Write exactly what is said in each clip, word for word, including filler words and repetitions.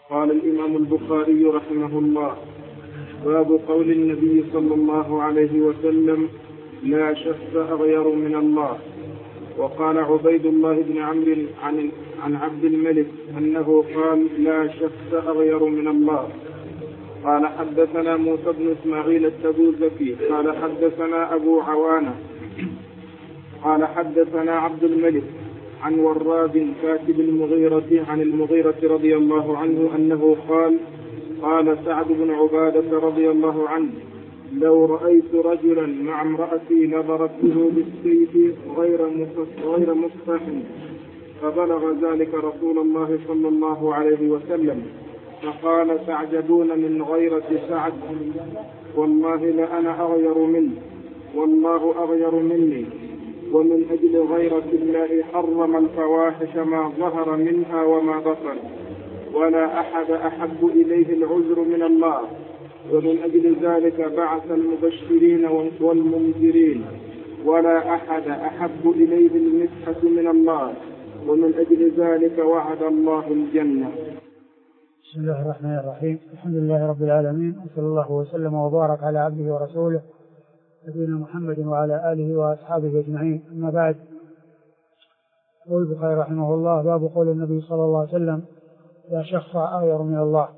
قال الإمام البخاري رحمه الله: باب قول النبي صلى الله عليه وسلم: لا شخص أغير من الله. وقال عبيد الله بن عمرو عن, عن عبد الملك أنه قال: لا شخص أغير من الله. قال: حدثنا موسى بن إسماعيل التبوذكي قال حدثنا أبو عوانة قال حدثنا عبد الملك عن وراد كاتب المغيرة عن المغيرة رضي الله عنه أنه قال: قال سعد بن عبادة رضي الله عنه: لو رأيت رجلا مع امرأتي لضربته بالسيف غير غير مصفح. فبلغ ذلك رسول الله صلى الله عليه وسلم فقال: تعجبون من غيرة سعد؟ والله لأنا أغير منه والله أغير مني. ومن أجل غيرة الله حرم الفواحش ما ظهر منها وما بطن، ولا أحد أحب إليه العذر من الله. ومن أجل ذلك بعث المبشرين والمنذرين، ولا أحد أحب إليه المسحة من الله. ومن أجل ذلك وعد الله الجنة. بسم الله الرحمن الرحيم. الحمد لله رب العالمين، وصلى الله وسلم وبارك على عبده ورسوله نبينا محمد وعلى آله وأصحابه أجمعين. أما بعد، يقول البخاري رحمه الله: باب قول النبي صلى الله عليه وسلم: لا شخص أغير من الله.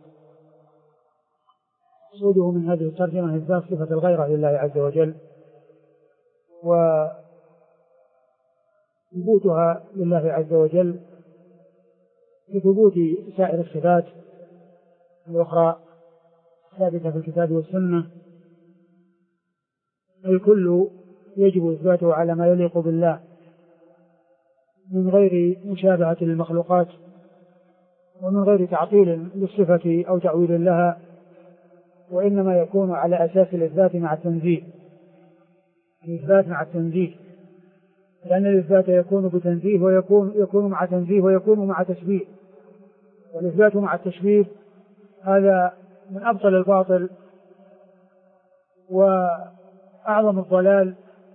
مقصوده من هذه الترجمة إثبات صفة الغيرة لله عز وجل، وثبوتها لله عز وجل كثبوت سائر الصفات الأخرى ثابتة في الكتاب والسنة. الكل يجب إثباته على ما يليق بالله من غير مشابهة للمخلوقات، ومن غير تعطيل للصفة أو تعويل لها، وإنما يكون على أساس الإثبات مع التنزيه. الإثبات مع التنزيه، لأن الإثبات يكون بتنزيه ويكون يكون مع تنزيه ويكون مع تشبيه. والإثبات مع التشبيه هذا من أبطل الباطل وأعظم الضلال،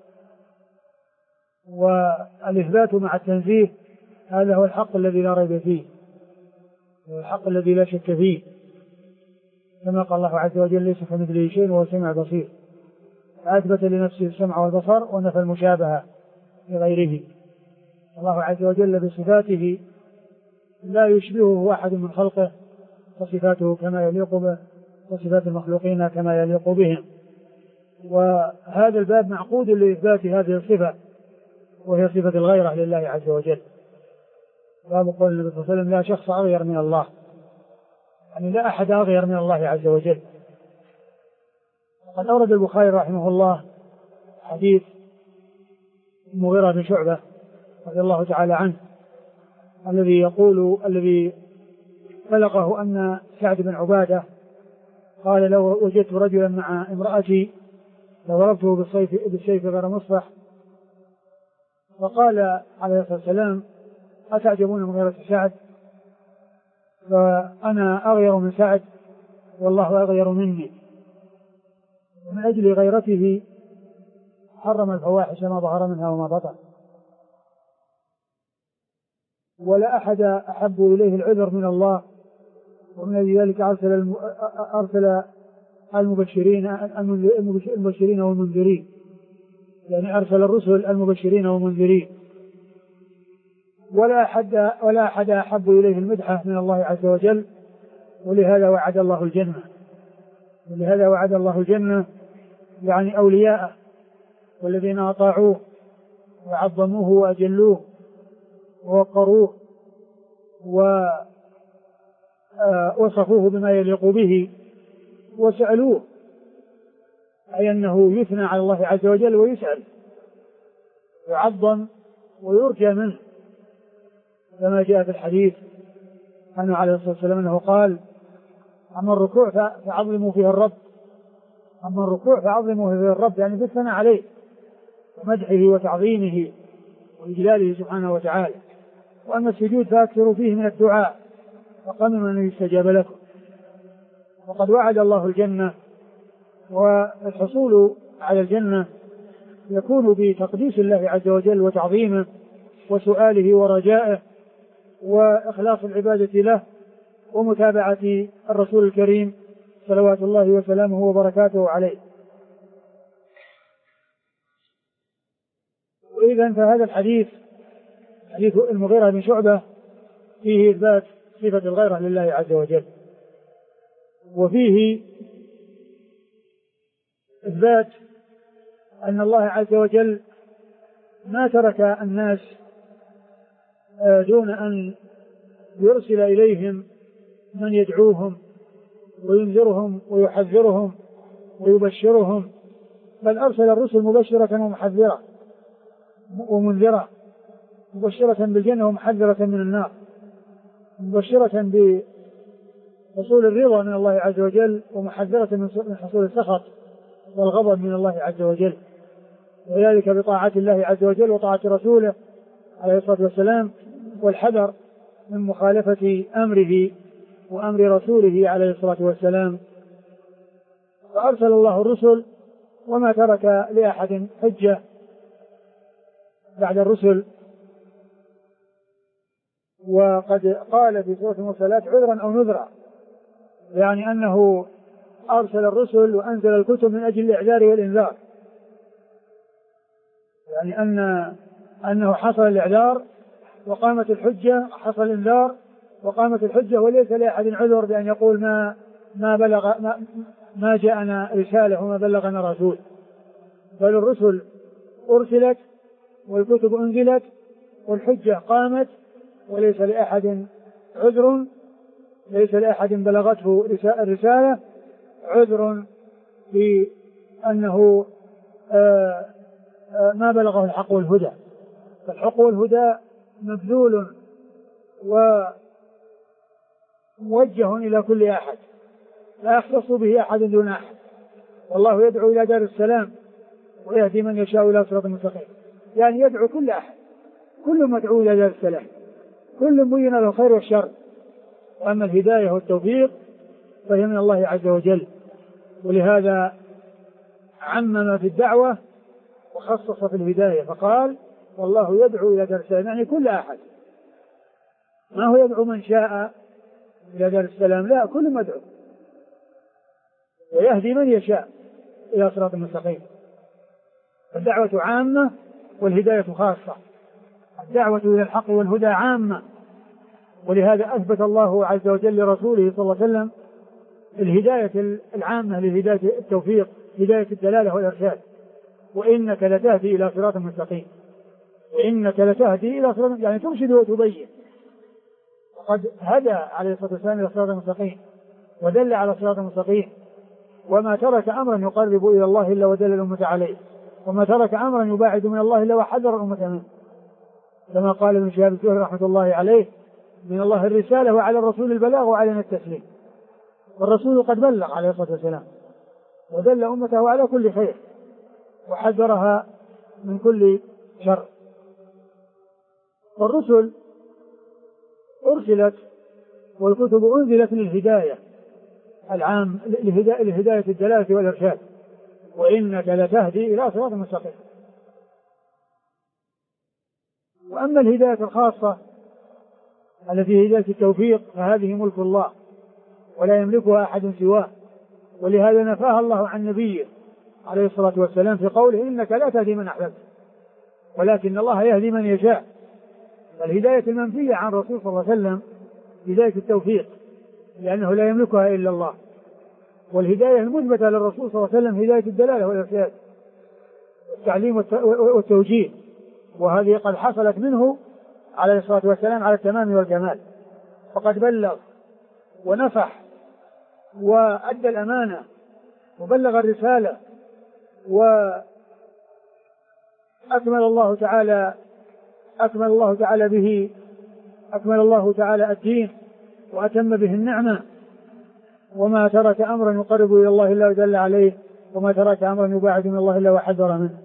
والإثبات مع التنزيه هذا هو الحق الذي لا ريب فيه، هو الحق الذي لا شك فيه، كما قال الله عز وجل: ليس كمثله شيء وهو السميع البصير. فأثبت لنفسه السمع والبصر ونفى المشابهة لغيره. الله عز وجل بصفاته لا يشبهه أحد من خلقه، فصفاته كما يليق به، وصفات المخلوقين كما يليق بهم. وهذا الباب معقود لإثبات هذه الصفة، وهي صفة الغيرة لله عز وجل. باب قول النبي صلى الله عليه وسلم: لا شخص أغير من الله، يعني لا أحد أغير من الله عز وجل. قد أورد البخاري رحمه الله حديث المغيرة بن شعبة رضي الله تعالى عنه، الذي يقول الذي بلغه أن سعد بن عبادة قال: لو وجدت رجلا مع امرأتي لضربته بالسيف بالسيف غير مصفح. فقال عليه الصلاة والسلام: أتعجبون من غيرة سعد؟ فأنا أغير من سعد والله أغير مني. ومن أجل غيرته حرم الفواحش ما ظهر منها وما بطن، ولا أحد أحب إليه العذر من الله. ومن أجل ذلك أرسل أرسل المبشرين المبشرين والمنذرين، يعني أرسل الرسل المبشرين والمنذرين. ولا أحد ولا أحد أحب إليه المدحة من الله عز وجل، ولهذا وعد الله الجنة. ولهذا وعد الله الجنة يعني أولياءه والذين أطاعوه وعظموه وأجلوه ووقروه ووصفوه بما يليق به وسألوه، أي أنه يثنى على الله عز وجل ويسأل يعظم ويرجى منه، كما جاء في الحديث عنه عليه الصلاة والسلام أنه قال: أما الركوع فعظموا فيه الرب، أما الركوع فعظموا فيه الرب، يعني بالثناء عليه ومدحه وتعظيمه وإجلاله سبحانه وتعالى. وأما السجود فأكثروا فيه من الدعاء وقمنوا أن يستجاب لكم. وقد وعد الله الجنة، والحصول على الجنة يكون بتقديس الله عز وجل وتعظيمه وسؤاله ورجائه وإخلاص العبادة له ومتابعة الرسول الكريم صلوات الله وسلامه وبركاته عليه. وإذا فهذا الحديث حديث المغيرة بن شعبة فيه إثبات صفة الغيرة لله عز وجل، وفيه إثبات أن الله عز وجل ما ترك الناس دون أن يرسل إليهم من يدعوهم وينذرهم ويحذرهم ويبشرهم، بل أرسل الرسل مبشرة ومحذرة ومنذرة، مبشرة بالجنة ومحذرة من النار، مبشرة بحصول الرضا من الله عز وجل ومحذرة من حصول السخط والغضب من الله عز وجل، وذلك بطاعة الله عز وجل وطاعة رسوله عليه الصلاة والسلام، والحذر من مخالفة أمره وأمر رسوله عليه الصلاة والسلام. فأرسل الله الرسل وما ترك لأحد حجة بعد الرسل. وقد قال في سورة المرسلات عذرا أو نذرا، يعني أنه أرسل الرسل وأنزل الكتب من أجل الإعذار والإنذار، يعني أن أنه حصل الإعذار وقامت الحجة، حصل الإنذار وقامت الحجة، وليس لأحد عذر بأن يقول ما ما بلغ ما, ما جاءنا رسالة وما بلغنا رسول، بل الرسل أرسلت والكتب أنزلت والحجة قامت، وليس لأحد عذر، ليس لأحد بلغته الرسالة عذر بأنه آآ آآ ما بلغه الحق والهدى. فالحق والهدى مبذول وموجه إلى كل أحد، لا يختص به أحد دون أحد، والله يدعو إلى دار السلام ويهدي من يشاء إلى صراط مستقيم، يعني يدعو كل أحد، كل مدعو إلى دار السلام، كل مبين له الخير والشر. وأما الهداية والتوفيق فهي من الله عز وجل، ولهذا عمم في الدعوة وخصص في الهداية فقال والله يدعو إلى دار السلام، يعني كل أحد، ما هو يدعو من شاء إلى دار السلام، لا، كل مدعو، ويهدي من يشاء إلى صراط مستقيم. الدعوة عامة والهداية خاصة، الدعوة إلى الحق والهدى عامة، ولهذا أثبت الله عز وجل لرسوله صلى الله عليه وسلم الهداية العامة لهداية التوفيق، هداية الدلالة والإرشاد، وإنك لتهدي إلى صراط مستقيم، وإنك لتهدي إلى صراط، يعني ترشد وتبين، وقد هدى عليه الصلاة والسلام إلى صراط مستقيم ودل على صراط مستقيم، وما ترك أمرا يقرب إلى الله إلا ودل الأمة عليه، وما ترك أمرا يباعد من الله إلا وحذر الأمة منه، كما قال ابن شهاب الزهري رحمة الله عليه من الله الرسالة وعلى الرسول البلاغ وعلينا التسليم. والرسول قد بلغ عليه الصلاة والسلام ودل أمته على كل خير وحذرها من كل شر. والرسل أرسلت والكتب أنزلت للهداية العام، لهداية الدلالة والإرشاد، وإنك لتهدي إلى صراط مستقيم. وأما الهداية الخاصة التي هي هداية التوفيق فهذه ملك الله ولا يملكها أحد سواه، ولهذا نفاها الله عن نبيه عليه الصلاة والسلام في قوله إنك لا تهدي من أحببت ولكن الله يهدي من يشاء. فالهداية المنفية عن الرسول صلى الله عليه وسلم هداية التوفيق لأنه لا يملكها إلا الله، والهداية المثبتة للرسول صلى الله عليه وسلم هداية الدلالة والإرشاد والتعليم والتوجيه، وهذه قد حصلت منه عليه الصلاة والسلام على التمام والكمال، فقد بلغ ونفح وأدى الأمانة وبلغ الرسالة، وأكمل الله تعالى أكمل الله تعالى به أكمل الله تعالى الدين وأتم به النعمة، وما ترك أمرا يقرب إلى الله إلا ودل عليه، وما ترك أمرا يباعد من الله إلا وحذر منه.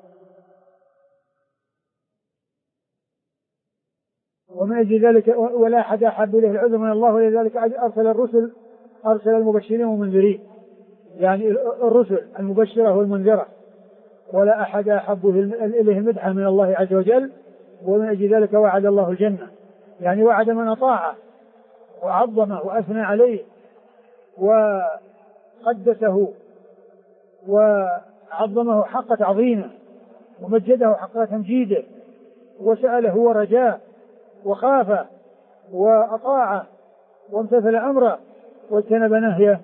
ومن أجل ذلك ولا أحد أحب إليه العذر من الله، ولذلك أرسل الرسل أرسل المبشرين والمنذرين، يعني الرسل المبشرة والمنذرة، ولا أحد أحب إليه المدحة من الله عز وجل. ومن أجل ذلك وعد الله الجنة، يعني وعد من أطاعه وعظمه وأثنى عليه وقدسه وعظمه حق تعظيمه ومجده حق تمجيده وسأله ورجاه وخافه وأطاعه وامتثل أمره واجتنب نهيه،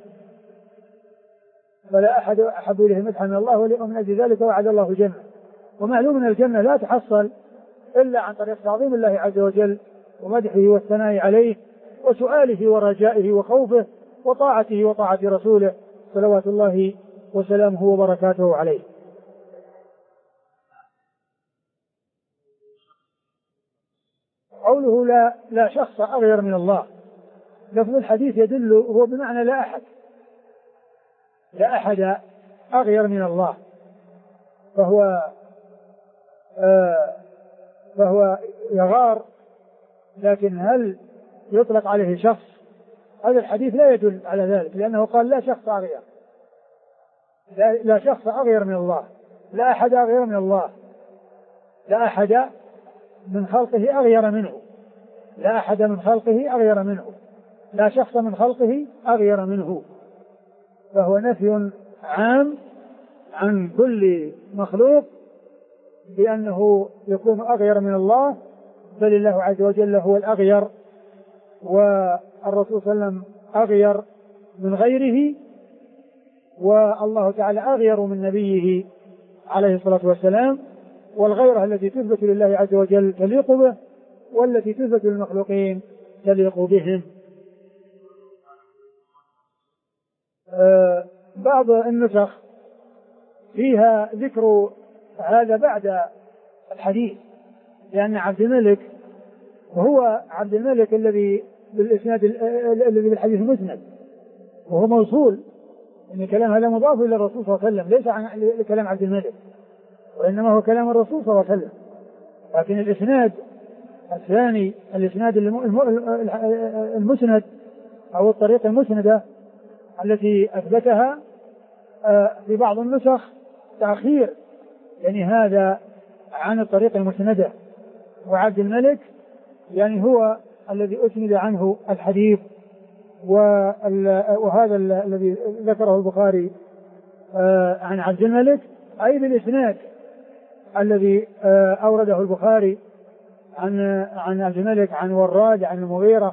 فلا أحد أحب إليه مدحا من الله ومن أجل ذلك وعد الله الجنة. ومعلوم أن الجنة لا تحصل إلا عن طريق تعظيم الله عز وجل ومدحه والثناء عليه وسؤاله ورجائه وخوفه وطاعته وطاعة رسوله صلوات الله وسلامه وبركاته عليه. قوله لا, لا شخص أغير من الله، لفظ الحديث يدل هو بمعنى لا أحد، لا أحد أغير من الله، فهو آه فهو يغار، لكن هل يطلق عليه شخص؟ هذا الحديث لا يدل على ذلك، لأنه قال لا شخص أغير، لا, لا شخص أغير من الله، لا أحد أغير من الله، لا أحد من خلقه أغير منه، لا أحد من خلقه أغير منه، لا شخص من خلقه أغير منه، فهو نفي عام عن كل مخلوق بأنه يكون أغير من الله، بل الله عز وجل هو الأغير، والرسول صلى الله عليه وسلم أغير من غيره، والله تعالى أغير من نبيه عليه الصلاة والسلام، والغيرة التي تثبت لله عز وجل تليق به، والتي تثبت للمخلوقين تليق بهم. آه بعض النسخ فيها ذكر هذا بعد الحديث، لأن عبد الملك وهو عبد الملك الذي بالإسناد الذي بالحديث المسند وهو موصول، إن الكلام هذا مضاف إلى الرسول صلى الله عليه وسلم، ليس عن كلام عبد الملك، وإنما هو كلام الرسول صلى الله عليه وسلم. لكن الإسناد الثاني، الإسناد المسند أو الطريقة المسندة التي أثبتها في بعض النسخ تأخير، يعني هذا عن الطريقة المسندة، وعبد الملك يعني هو الذي أسند عنه الحديث، وهذا الذي ذكره البخاري عن عبد الملك أي بالإسناد الذي أورده البخاري عن عن عبد الملك عن وراد عن المغيرة.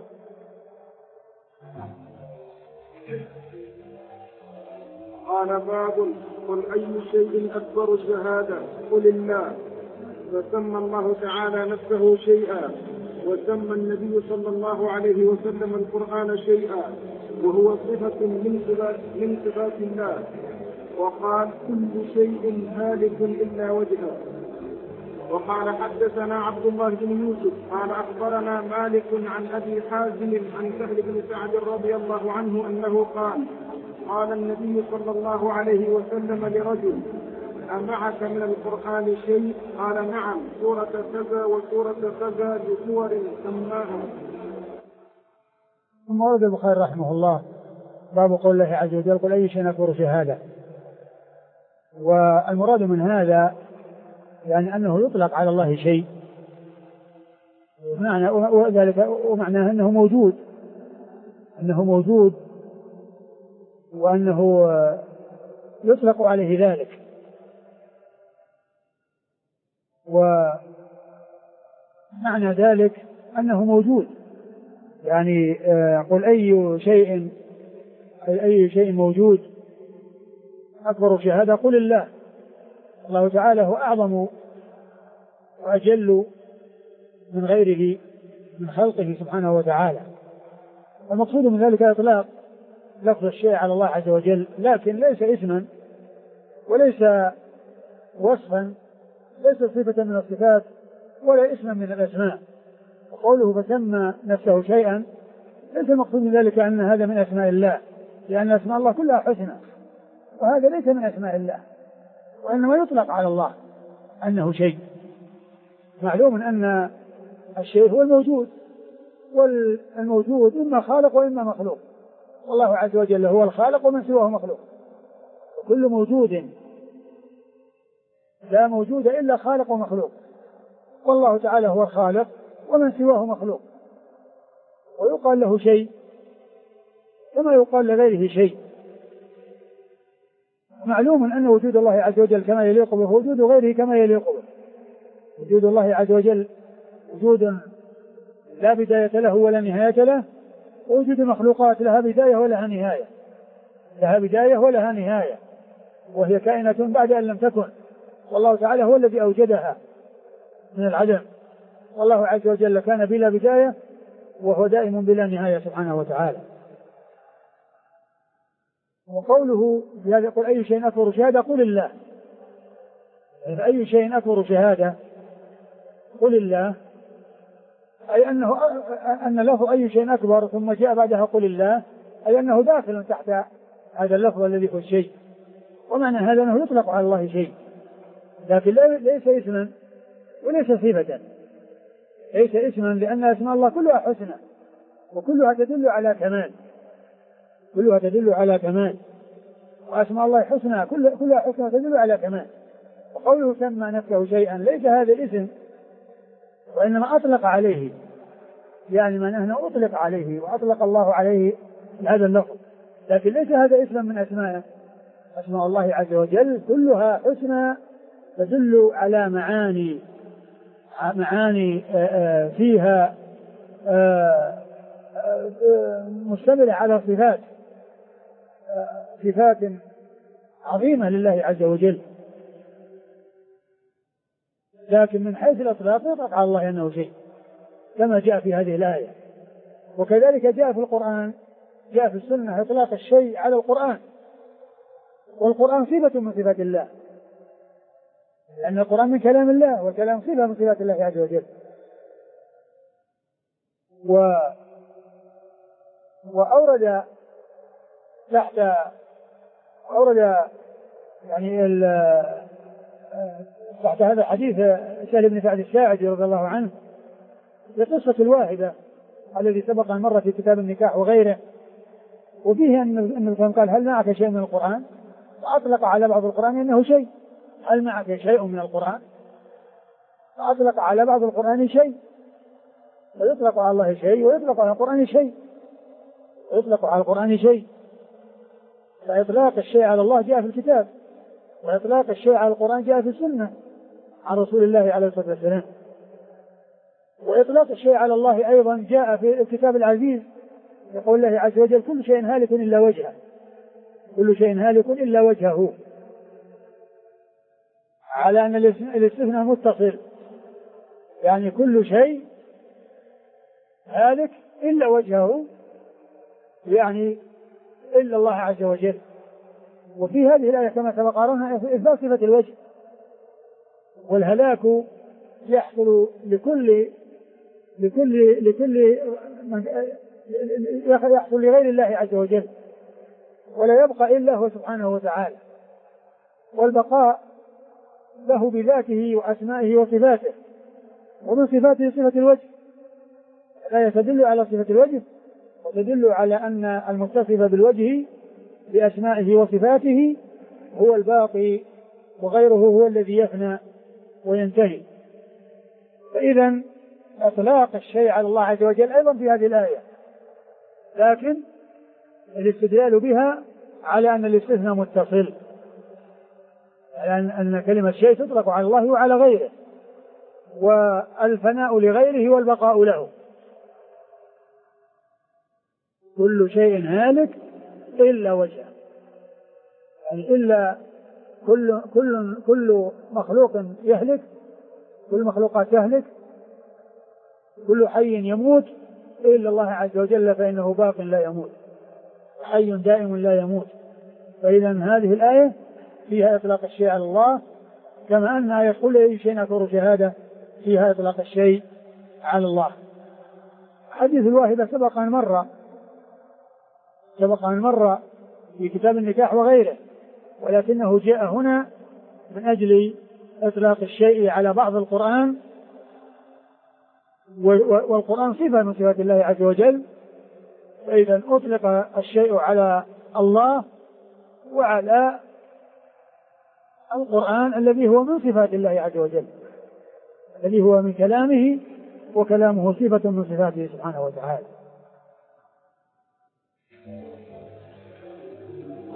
قال باب قل أي شيء أكبر شهادة قل الله، فسمى الله تعالى نفسه شيئا، وسمى النبي صلى الله عليه وسلم القرآن شيئا، وهو صفة من صفات الله، وقال كل شيء هالك إلا وجهه. وقال حدثنا عبد الله بن يوسف قال أخبرنا مالك عن أبي حازم عن سهل بن سعد رضي الله عنه أنه قال قال النبي صلى الله عليه وسلم لرجل أمعك من القرآن شيء؟ قال نعم، سورة كذا وسورة كذا بسور سماها. ثم ورد البخاري رحمه الله باب قول الله عز وجل قل أي شيء أكبر شهادة. والمراد من هذا يعني أنه يطلق على الله شيء، ومعنى وذلك ومعناه أنه موجود، أنه موجود وأنه يطلق عليه ذلك. ومعنى ذلك أنه موجود، يعني قل أي شيء أي شيء موجود أكبر شهادة قل الله. الله تعالى هو أعظم وأجل من غيره من خلقه سبحانه وتعالى. المقصود من ذلك إطلاق لفظ الشيء على الله عز وجل، لكن ليس اسما وليس وصفا، ليس صفة من الصفات ولا اسما من الأسماء. وقوله فسمى نفسه شيئا ليس المقصود من ذلك أن هذا من أسماء الله، لأن أسماء الله كلها حسنى، وهذا ليس من أسماء الله، وإنما يطلق على الله أنه شيء. معلوم أن الشيء هو الموجود، والموجود إما خالق وإما مخلوق، والله عز وجل هو الخالق ومن سواه مخلوق، وكل موجود لا موجود إلا خالق ومخلوق، والله تعالى هو الخالق ومن سواه مخلوق. ويقال له شيء كما يقال لغيره شيء. معلوم أن وجود الله عز وجل كما يليق به وجود غيره كما يليق به. وجود الله عز وجل وجود لا بداية له ولا نهاية له، ووجود المخلوقات لها بداية ولها نهاية، لها بداية ولها نهاية، وهي كائنة بعد أن لم تكن، والله تعالى هو الذي أوجدها من العدم، والله عز وجل كان بلا بداية وهو دائم بلا نهاية سبحانه وتعالى. وقوله بهذا قل أي شيء أكبر شهادة قل الله، يعني أي شيء أكبر شهادة قل الله، أي أنه أن لفظ أي شيء أكبر ثم جاء بعدها قل الله، أي أنه داخل تحت هذا اللفظ الذي هو الشيء. ومعنى هذا أنه يطلق على الله شيء، لكن ليس اسما وليس صفة، ليس اسما لأن أسماء الله كلها حسنى وكلها تدل على كمال، كلها تدل على كمال، وأسماء الله حسنى كلها حسنى تدل على كمال. وقوله سمى نفسه شيئا ليس هذا الاسم، وإنما أطلق عليه، يعني من أنه أطلق عليه وأطلق الله عليه هذا اللفظ، لكن ليس هذا اسما من أسمائه. أسماء الله عز وجل كلها حسنى تدل على معاني معاني فيها مشتملة على صفات صفات عظيمة لله عز وجل، لكن من حيث الإطلاق يطلق على الله أنه شيء كما جاء في هذه الآية. وكذلك جاء في القرآن، جاء في السنة إطلاق الشيء على القرآن، والقرآن صفة من صفات الله، لأن القرآن من كلام الله والكلام صفة من صفات الله عز وجل. و وأورد تحت أورد يعني ال تحت هذا حديث سهل بن سعد الساعدي رضي الله عنه لقصة الواهبة الذي سبق أن مر في كتاب النكاح وغيره، وفيه أن الإنسان قال هل معك شيء من القرآن؟ فأطلق على بعض القرآن أنه شيء، هل معك شيء من القرآن؟ فأطلق على بعض القرآن شيء، فيطلق على الله شيء ويطلق على القرآن شيء، ويطلق على القرآن شيء. فإطلاق الشيء على الله جاء في الكتاب، وإطلاق الشيء على القرآن جاء في السنة عن رسول الله عليه الصلاة والسلام. وإطلاق الشيء على الله أيضا جاء في الكتاب العزيز، يقول الله عز وجل كل شيء هالك إلا وجهه، كل شيء هالك إلا وجهه، على أن الاستثناء متصل، يعني كل شيء هالك إلا وجهه، يعني إلا الله عز وجل. وفي هذه الآية كما سبق قرأنا إثبات صفة الوجه، والهلاك يحصل لكل لكل لكل من يحصل لغير الله عز وجل، ولا يبقى إلا هو سبحانه وتعالى، والبقاء له بذاته وأسمائه وصفاته، ومن صفاته صفة الوجه. الآية تدل على صفة الوجه وتدل على أن المتصف بالوجه بأسمائه وصفاته هو الباقي، وغيره هو الذي يفنى وينتهي. فإذا إطلاق الشيء على الله عز وجل أيضا في هذه الآية، لكن الاستدلال بها على أن الاستثناء متصل، لأن أن كلمة شيء تطلق على الله وعلى غيره، والفناء لغيره والبقاء له. كل شيء هالك إلا وجهه، يعني إلا كل كل كل مخلوق يهلك، كل المخلوقات تهلك، كل حي يموت إلا الله عز وجل فإنه باق لا يموت، حي دائم لا يموت. فإذا هذه الآية فيها إطلاق الشيء على الله، كما أنها يقول أي شيء أكبر شهادة فيها إطلاق الشيء على الله. حديث الواهبة سبق أن مر سبق أن مر في كتاب النكاح وغيره، ولكنه جاء هنا من أجل إطلاق الشيء على بعض القرآن، والقرآن صفة من صفات الله عز وجل، فإذا أطلق الشيء على الله وعلى القرآن الذي هو من صفات الله عز وجل، الذي هو من كلامه، وكلامه صفة من صفاته سبحانه وتعالى.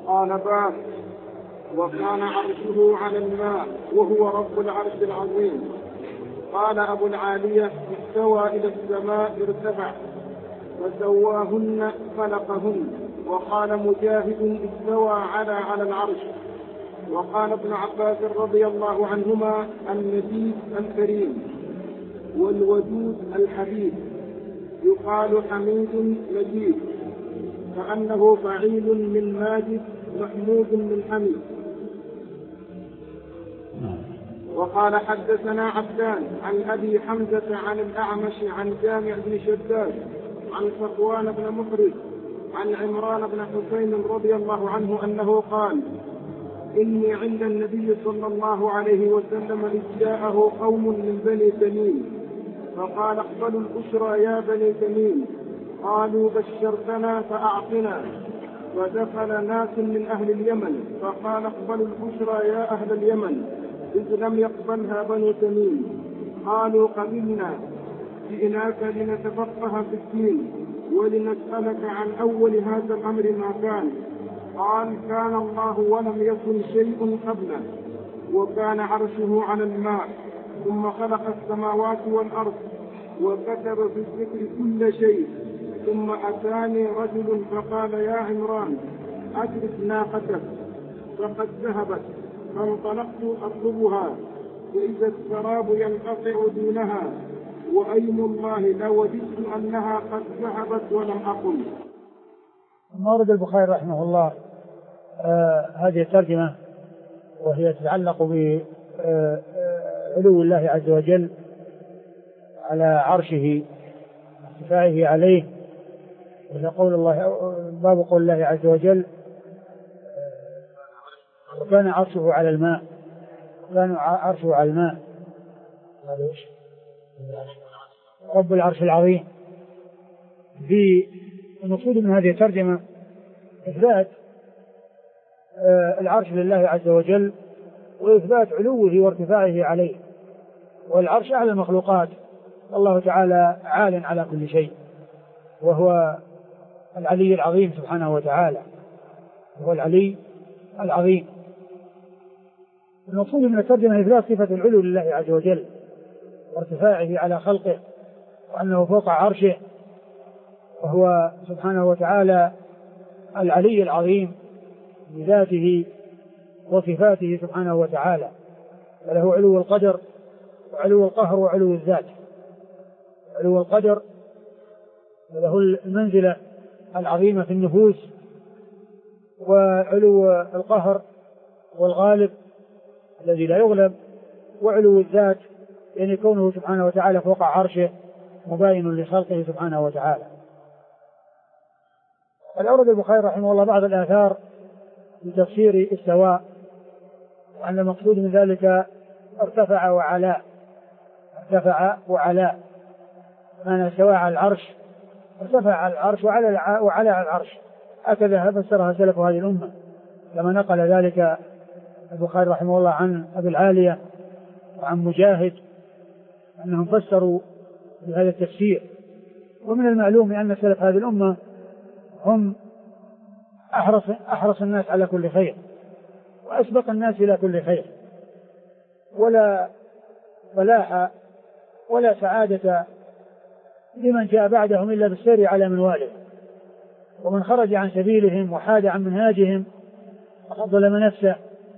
قال باب وكان عرشه على الماء وهو رب العرش العظيم. قال أبو العالية استوى إلى السماء ارتفع فسواهن خلقهن. وقال مجاهد استوى على على العرش. وقال ابن عباس رضي الله عنهما المجيد الكريم والودود الحبيب، يقال حميد مجيد كأنه فعيل من ماجد محمود من حميد. وقال حدثنا عبدان عن أبي حمزة عن الأعمش عن جامع بن شداد عن صفوان بن محرز عن عمران بن حسين رضي الله عنه أنه قال إني عند النبي صلى الله عليه وسلم إذ جاءه قوم من بني تميم فقال اقبلوا البشرى يا بني تميم. قالوا بشرتنا فأعطنا. ودخل ناس من أهل اليمن فقال اقبلوا البشرى يا أهل اليمن إذ لم يقبلها بنو تميم. قالوا قبلنا جئناك لنتفقه في الدين ولنسألك عن أول هذا الأمر ما كان. قال كان الله ولم يكن شيء قبله وكان عرشه على الماء ثم خلق السماوات والأرض وكتب في الذكر كل شيء. ثم أتاني رجل فقال يا عمران أدرك ناقتك فقد ذهبت. فانطلقت أطلبها وإذا السراب ينقطع دونها وأيم الله لوددت أنها قد ذهبت ولم أقل. ورد البخاري رحمه الله آه هذه الترجمة وهي تتعلق بعلو آه الله عز وجل على عرشه ارتفاعه عليه. وقول الله باب قول الله عز وجل وكان عرشه على الماء. وكان عرشه على الماء رب العرش العظيم. المقصود من هذه الترجمة إثبات العرش لله عز وجل وإثبات علوه وارتفاعه عليه. والعرش أعلى المخلوقات الله تعالى عال على كل شيء وهو العلي العظيم سبحانه وتعالى. هو العلي العظيم. المقصود من الترجمة إثبات صفة العلو لله عز وجل وارتفاعه على خلقه وأنه فوق عرشه وهو سبحانه وتعالى العلي العظيم بذاته وصفاته سبحانه وتعالى. وله علو القدر وعلو القهر وعلو الذات. علو القدر وله المنزلة العظيمة في النفوس، وعلو القهر والغالب الذي لا يغلب، وعلو الذات يعني كونه سبحانه وتعالى فوق عرشه مباين لخلقه سبحانه وتعالى. الأورد البخاري رحمه الله بعض الآثار لتفسير السواء وأن المقصود من ذلك ارتفع وعلا. ارتفع وعلا معنى سواء على العرش، ارتفع على العرش وعلى وعلى على العرش. هكذا فسرها سلف هذه الأمة كما نقل ذلك البخاري رحمه الله عن أبي العالية وعن مجاهد أنهم فسروا بهذا التفسير. ومن المعلوم أن سلف هذه الأمة هم أحرص, أحرص الناس على كل خير وأسبق الناس إلى كل خير، ولا فلاح ولا سعادة لمن جاء بعدهم إلا بالسير على منواله. ومن خرج عن سبيلهم وحاد عن منهاجهم فقد ظلم نفسه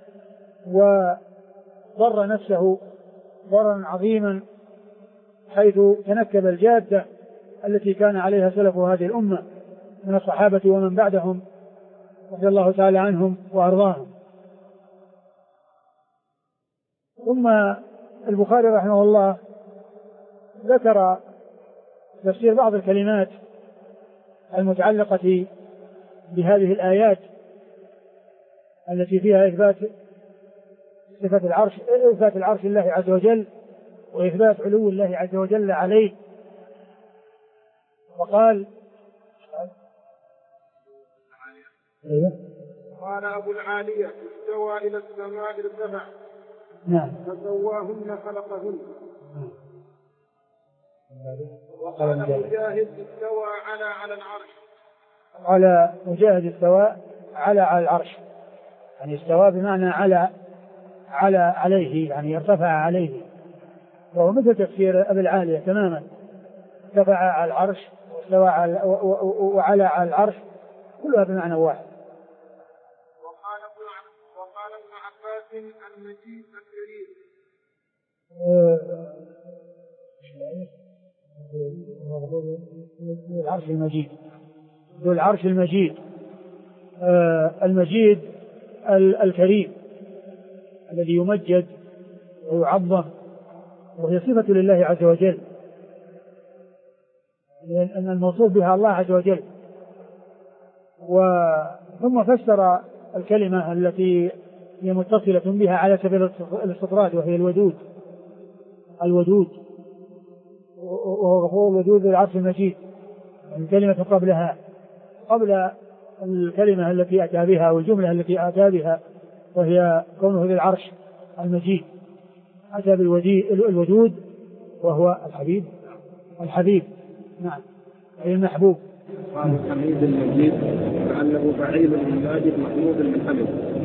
وضر نفسه ضررا عظيما حيث تنكب الجادة التي كان عليها سلف هذه الأمة من الصحابة ومن بعدهم رضي الله تعالى عنهم وأرضاهم. ثم البخاري رحمه الله ذكر تفسير بعض الكلمات المتعلقة بهذه الآيات التي فيها إثبات صفة العرش، إثبات العرش الله عز وجل وإثبات علو الله عز وجل عليه. وقال قال أبو العالية استوى إلى السماء ارتفع نعم فسواهن خلقهن. وقال مجاهد استوى على على العرش. قال مجاهد استوى على على العرش، يعني استوى بمعنى على على عليه، يعني ارتفع عليه، وهو مثل تفسير أبي العالية تماما، ارتفع على العرش واستوى على وعلى على العرش، كلها بمعنى واحد. وقال ابن وقال ابن عباس المجيد الكريم. ذو العرش المجيد، ذو العرش المجيد، آه المجيد الكريم الذي يمجد ويعظم، وهي صفة لله عز وجل، لأن الموصوف بها الله عز وجل. ثم فسر الكلمة التي هي متصلة بها على سبيل الاستطراد، وهي الودود، الودود وهو غفور الودود ذو العرش المجيد، الكلمة قبلها، قبل الكلمة التي أتى بها والجملة التي أتى بها، وهي كونه ذو العرش المجيد، أتى بالودود وهو الحبيب، الحبيب نعم أي المحبوب. قال الحميد المجيد لعله فعيل من ماجد محمود من حمد.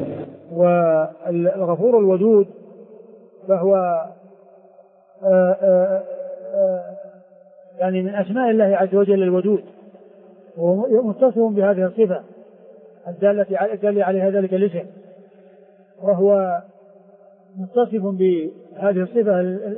والغفور الودود فهو آآ آآ آآ يعني من أسماء الله عز وجل الودود، ومتصف بهذه الصفة الدالة عليها ذلك الاسم، وهو متصف بهذه الصفة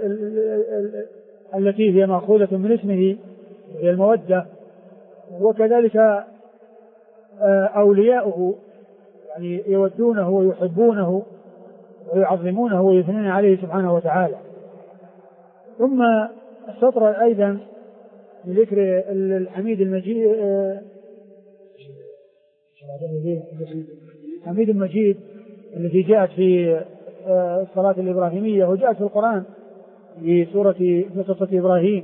التي هي مأخوذة من اسمه هي المودة. وكذلك أولياؤه يعني يودونه ويحبونه ويعظمونه ويثنون عليه سبحانه وتعالى. ثم السطر أيضا بذكر الحميد المجيد، الحميد المجيد التي جاءت في الصلاة الإبراهيمية وجاءت في القرآن في سورة في قصة إبراهيم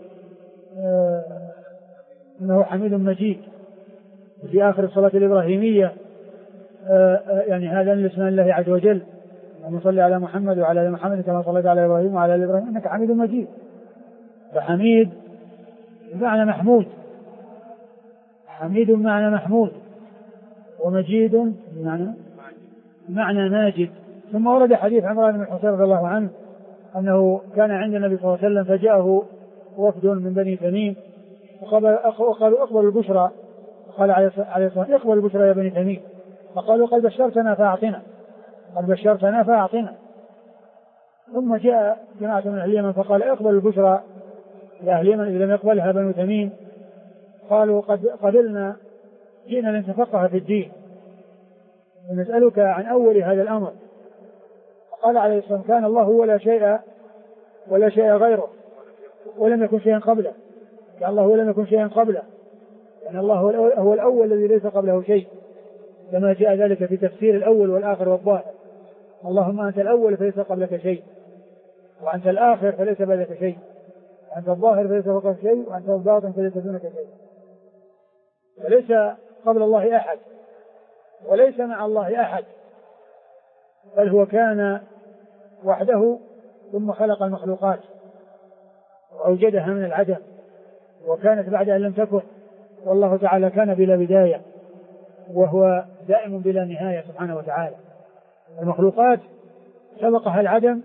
إنه حميد مجيد، في آخر الصلاة الإبراهيمية يعني هذا من اسماء الله عز وجل، اللهم صل على محمد وعلى آل محمد كما صليت على إبراهيم وعلى آل إبراهيم إنك حميد مجيد. فحميد بمعنى محمود، حميد بمعنى محمود، ومجيد بمعنى بمعنى ماجد. ثم ورد حديث عمران بن الحصين رضي الله عنه أنه كان عند النبي صلى الله عليه وسلم فجاءه وفد من بني تميم وقالوا اقبلوا البشرى، قال عليه الصلاة والسلام اقبلوا البشرى يا بني تميم، فقالوا قد بشرتنا فأعطنا، قد بشرتنا فأعطنا. ثم جاء جماعة من أهل اليمن فقال اقبلوا البشرى يا أهل اليمن إذا لم يقبلها بنو تميم، قالوا قد قبلنا جئنا لنتفقه في الدين ونسألك عن أول هذا الأمر. قال عليه الصلاة والسلام كان الله ولا شيء ولا شيء غيره ولم يكن شيئا قبله، كان الله ولم يكن شيئا قبله، يعني الله هو الأول الذي ليس قبله شيء، كما جاء ذلك في تفسير الأول والآخر والظاهر. اللهم أنت الأول فليس قبلك شيء، وأنت الآخر فليس بعدك شيء، وأنت الظاهر فليس فوقك شيء، وأنت الباطن فليس دونك شيء. وليس قبل الله أحد وليس مع الله أحد، بل هو كان وحده ثم خلق المخلوقات وأوجدها من العدم، وكانت بعد أن لم تكن، والله تعالى كان بلا بداية وهو دائم بلا نهاية سبحانه وتعالى. المخلوقات سبقها العدم،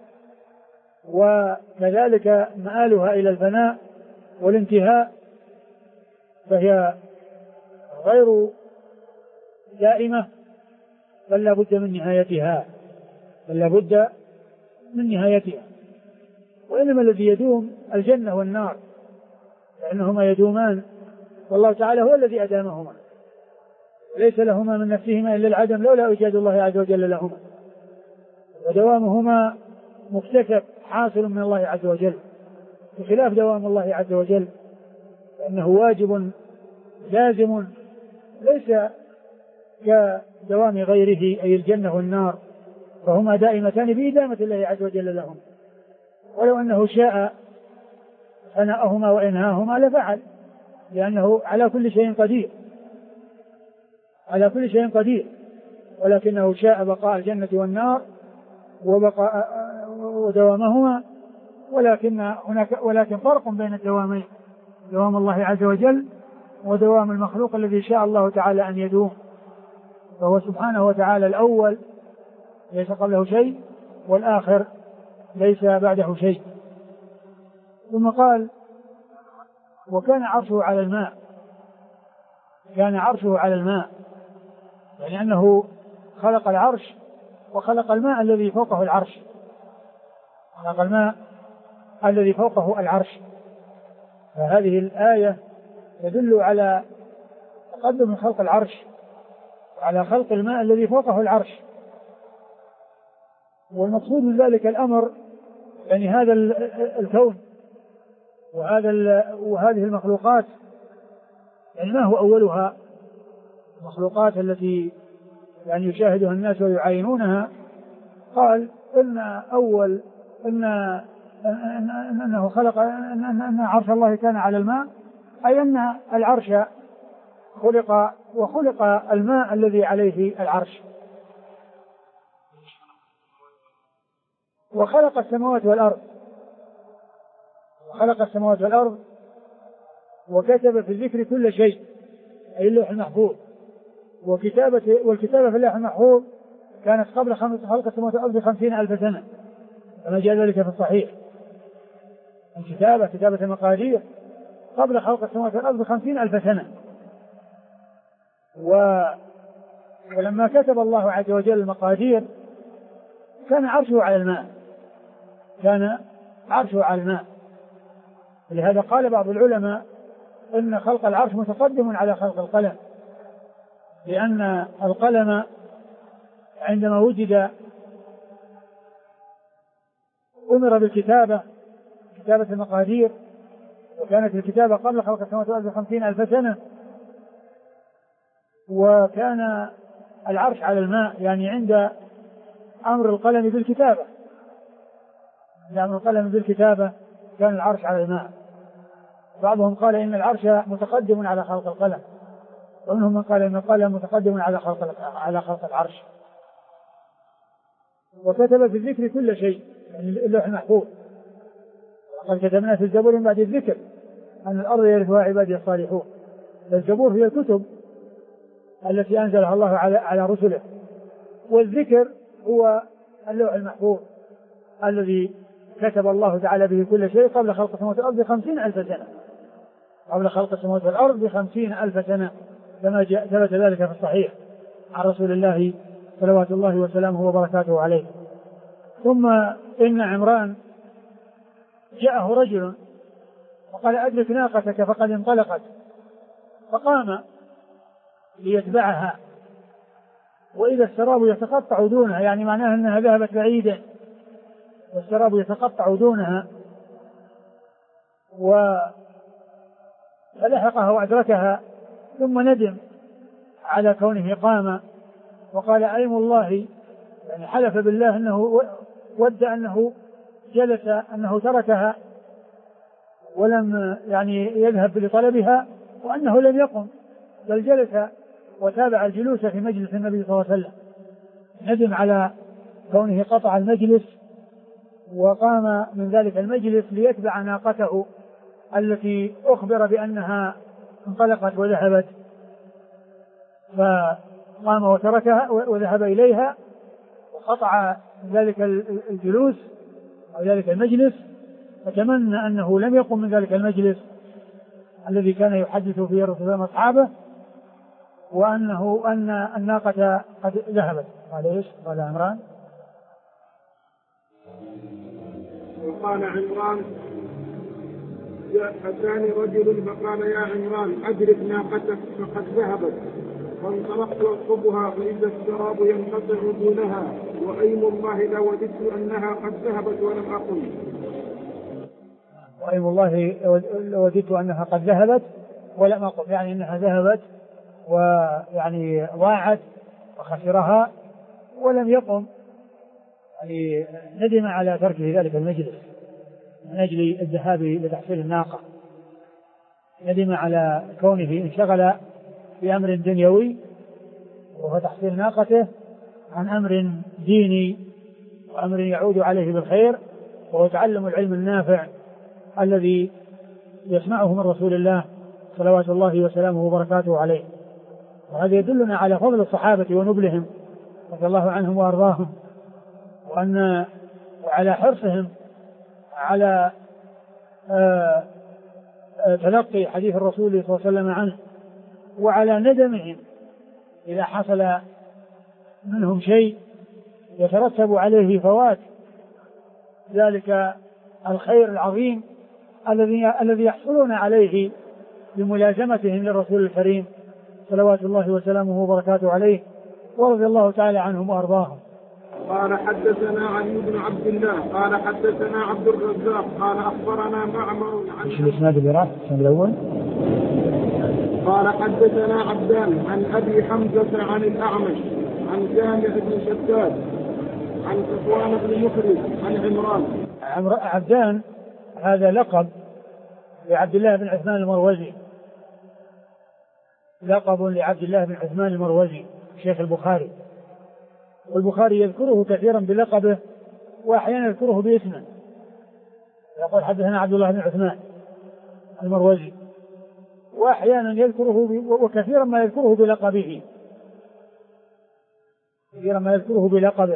وكذلك مآلها إلى الفناء والانتهاء، فهي غير دائمة، بل لا بد من نهايتها، بل لا بد من نهايتها. وإنما الذي يدوم الجنة والنار، لأنهما يدومان، والله تعالى هو الذي أدامهما، وليس لهما من نفسهما إلا العدم لولا إيجاد الله عز وجل لهما، ودوامهما مكتسب حاصل من الله عز وجل، بخلاف دوام الله عز وجل فإنه واجب لازم ليس كدوام غيره أي الجنة والنار، فهما دائمتان بإدامة الله عز وجل لهم. ولو أنه شاء فناءهما وإنهاهما لفعل، لأنه على كل شيء قدير، على كل شيء قدير، ولكنه شاء بقاء الجنة والنار وبقاء ودوامهما، ولكن هناك ولكن فرق بين الدوامين، دوام الله عز وجل ودوام المخلوق الذي شاء الله تعالى أن يدوم. فهو سبحانه وتعالى الأول ليس قبله شيء، والآخر ليس بعده شيء. ثم قال: وكان عرشه على الماء. كان عرشه على الماء يعني أنه خلق العرش وخلق الماء الذي فوقه العرش، خلق الماء الذي فوقه العرش. فهذه الآية تدل على تقدم خلق العرش وعلى خلق الماء الذي فوقه العرش. والمقصود من ذلك الأمر يعني هذا الكون وهذا وهذه المخلوقات، يعني ما هو أولها؟ المخلوقات التي يعني يشاهدها الناس ويعاينونها. قال: إن أول إن أنه خلق أن أن عرش الله كان على الماء، أي أن العرش خلق وخلق الماء الذي عليه العرش. وخلق السماوات والأرض وخلق السماوات والأرض وكتب في الذكر كل شيء، أي اللوح المحفوظ. وكتابة والكتابة في اللوح المحفوظ كانت قبل خلق السماوات والأرض بخمسين ألف سنة، كما جاء ذلك في الصحيح. الكتابة كتابة المقادير قبل خلق السماوات والأرض بخمسين ألف سنة. و... ولما كتب الله عز وجل المقادير كان عرشه على الماء، كان عرشه على الماء. ولهذا قال بعض العلماء إن خلق العرش متقدم على خلق القلم، لأن القلم عندما وجد أمر بالكتابة، كتابة المقادير، وكانت الكتابة قبل خلق السماوات والأرض بخمسين ألف سنة. وكان العرش على الماء يعني عند أمر القلم بالكتابة، عند أمر القلم بالكتابة كان العرش على الماء. بعضهم قال إن العرش متقدم على خلق القلم، ومنهم من قال إن القلم متقدم على خلق على خلق العرش. وكتب في الذكر كل شيء، يعني اللوح المحفوظ. وقد كتبنا في الزبور بعد الذكر أن الأرض يرثها عبادي الصالحون. الزبور هي الكتب التي أنزلها الله على على رسله، والذكر هو اللوح المحفوظ الذي كتب الله تعالى به كل شيء قبل خلق السماوات والأرض بخمسين ألف سنة، قبل خلق السماوات والأرض بخمسين ألف سنة، كما جاء ثبت ذلك في الصحيح عن رسول الله صلوات الله وسلامه وبركاته عليه. ثم إن عمران جاءه رجل وقال: أدرك ناقتك فقد انطلقت، فقام ليتبعها وإذا السراب يتقطع دونها، يعني معناها أنها ذهبت بعيدا والسراب يتقطع دونها، فلحقها وأدركها ثم ندم على كونه قام وقال: أيم الله، يعني حلف بالله أنه ود أنه جلس أنه تركها ولم يعني يذهب لطلبها، وأنه لم يقم بل جلس وتابع الجلوس في مجلس النبي صلى الله عليه وسلم. ندم على كونه قطع المجلس وقام من ذلك المجلس ليتبع ناقته التي أخبر بأنها انطلقت وذهبت، فقام وتركها وذهب إليها وقطع ذلك الجلوس أو ذلك المجلس، فتمنى أنه لم يقم من ذلك المجلس الذي كان يحدث فيه الرسول صلى الله عليه وسلم أصحابه، وأنه أن الناقة قد ذهبت. قال إيش؟ قال عمران: وقال عمران: أتاني رجل فقال: يا عمران أدرك ناقتك فقد ذهبت، فانطلقت أطلبها فإذا السراب ينقطع دونها، وأيم الله لوددت أنها قد ذهبت ولم أقم. وأيم الله لوددت أنها قد ذهبت ولم أقم، يعني أنها ذهبت ويعني ضاعت وخسرها ولم يقم، يعني ندم على تركه ذلك المجلس من أجل الذهاب لتحصيل الناقة، ندم على كونه انشغل بأمر دنيوي وهو تحصيل ناقته عن أمر ديني وأمر يعود عليه بالخير، وهو تعلم العلم النافع الذي يسمعه من رسول الله صلوات الله وسلامه وبركاته عليه. وهذا يدلنا على فضل الصحابة ونبلهم رضي الله عنهم وأرضاهم، وأن وعلى حرصهم على آه آه تلقي حديث الرسول صلى الله عليه وسلم عنه، وعلى ندمهم إذا حصل منهم شيء يترتب عليه فوات ذلك الخير العظيم الذي الذي يحصلون عليه بملازمتهم للرسول الكريم صلوات الله وسلامه وبركاته عليه، ورضي الله تعالى عنهم وأرضاهم. قال حدثنا علي بن عبد الله قال حدثنا عبد الرزاق قال أخبرنا معمر عن ايش الاسناد اللي راح الاسناد الاول؟ قال حدثنا عبدان عن أبي حمزة عن الأعمش عن جامع بن شداد عن صفوان بن مخرج عن عمران. عبدان هذا لقب لعبد الله بن عثمان المروزي، لقب لعبد الله بن عثمان المروزي شيخ البخاري، والبخاري يذكره كثيرا بلقبه وأحيانا يذكره باسمه، يقول حدثنا عبد الله بن عثمان المروزي، وأحيانا يذكره وكثيرا ما يذكره بلقبه كثيرا ما يذكره بلقبه.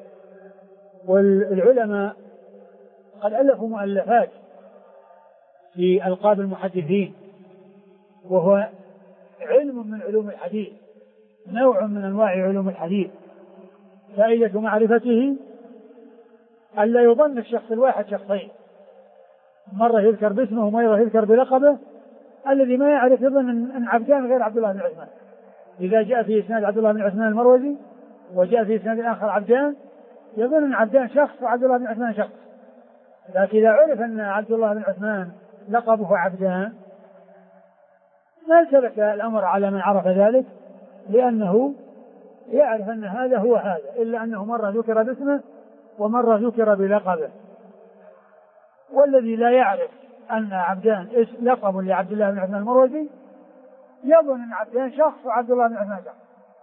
والعلماء قد ألفوا مؤلفات في ألقاب المحدثين، وهو علم من علوم الحديث، نوع من أنواع علوم الحديث. فائدة معرفته ألا يظن الشخص الواحد شخصين، مرة يذكر باسمه ومرة يذكر بلقبه. الذي ما يعرف يظن أن عبدان غير عبد الله بن عثمان، إذا جاء في إسناد عبد الله بن عثمان المروزي وجاء في إسناد آخر عبدان يظن أن عبدان شخص وعبد الله بن عثمان شخص. لكن إذا عرف أن عبد الله بن عثمان لقبه عبدان ما سلك الأمر على من عرف ذلك، لأنه يعرف أن هذا هو هذا، إلا أنه مرة ذكر باسمه ومرة ذكر بلقبه. والذي لا يعرف أن عبدان لقب لعبد الله بن عثمان المروزي يظن أن عبدان شخص وعبد الله بن عثمان شخص.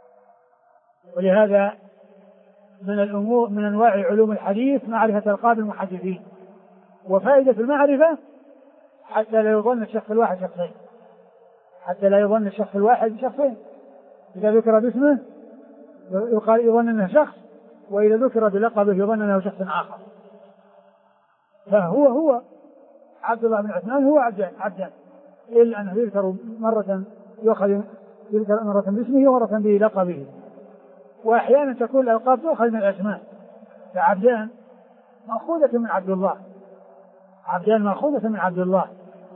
ولهذا من الأمور من أنواع علوم الحديث معرفة ألقاب المحدثين، وفائدة المعرفة حتى لا يظن الشخص الواحد شخصين، حتى لا يظن الشخص الواحد شخصين. إذا ذكر باسمه يقال يظن أنه شخص، وإذا ذكر بلقبه يظن أنه شخص آخر. فهو هو عبد الله بن عثمان هو عبدان عبدان إلا أنه يذكر مرة يؤخذ يذكر مرة باسمه ومرة بلقبه. وأحيانا تكون الألقاب تؤخذ من الأسماء، فعبدان مأخوذة من عبد الله، عبدان مأخوذة من عبد الله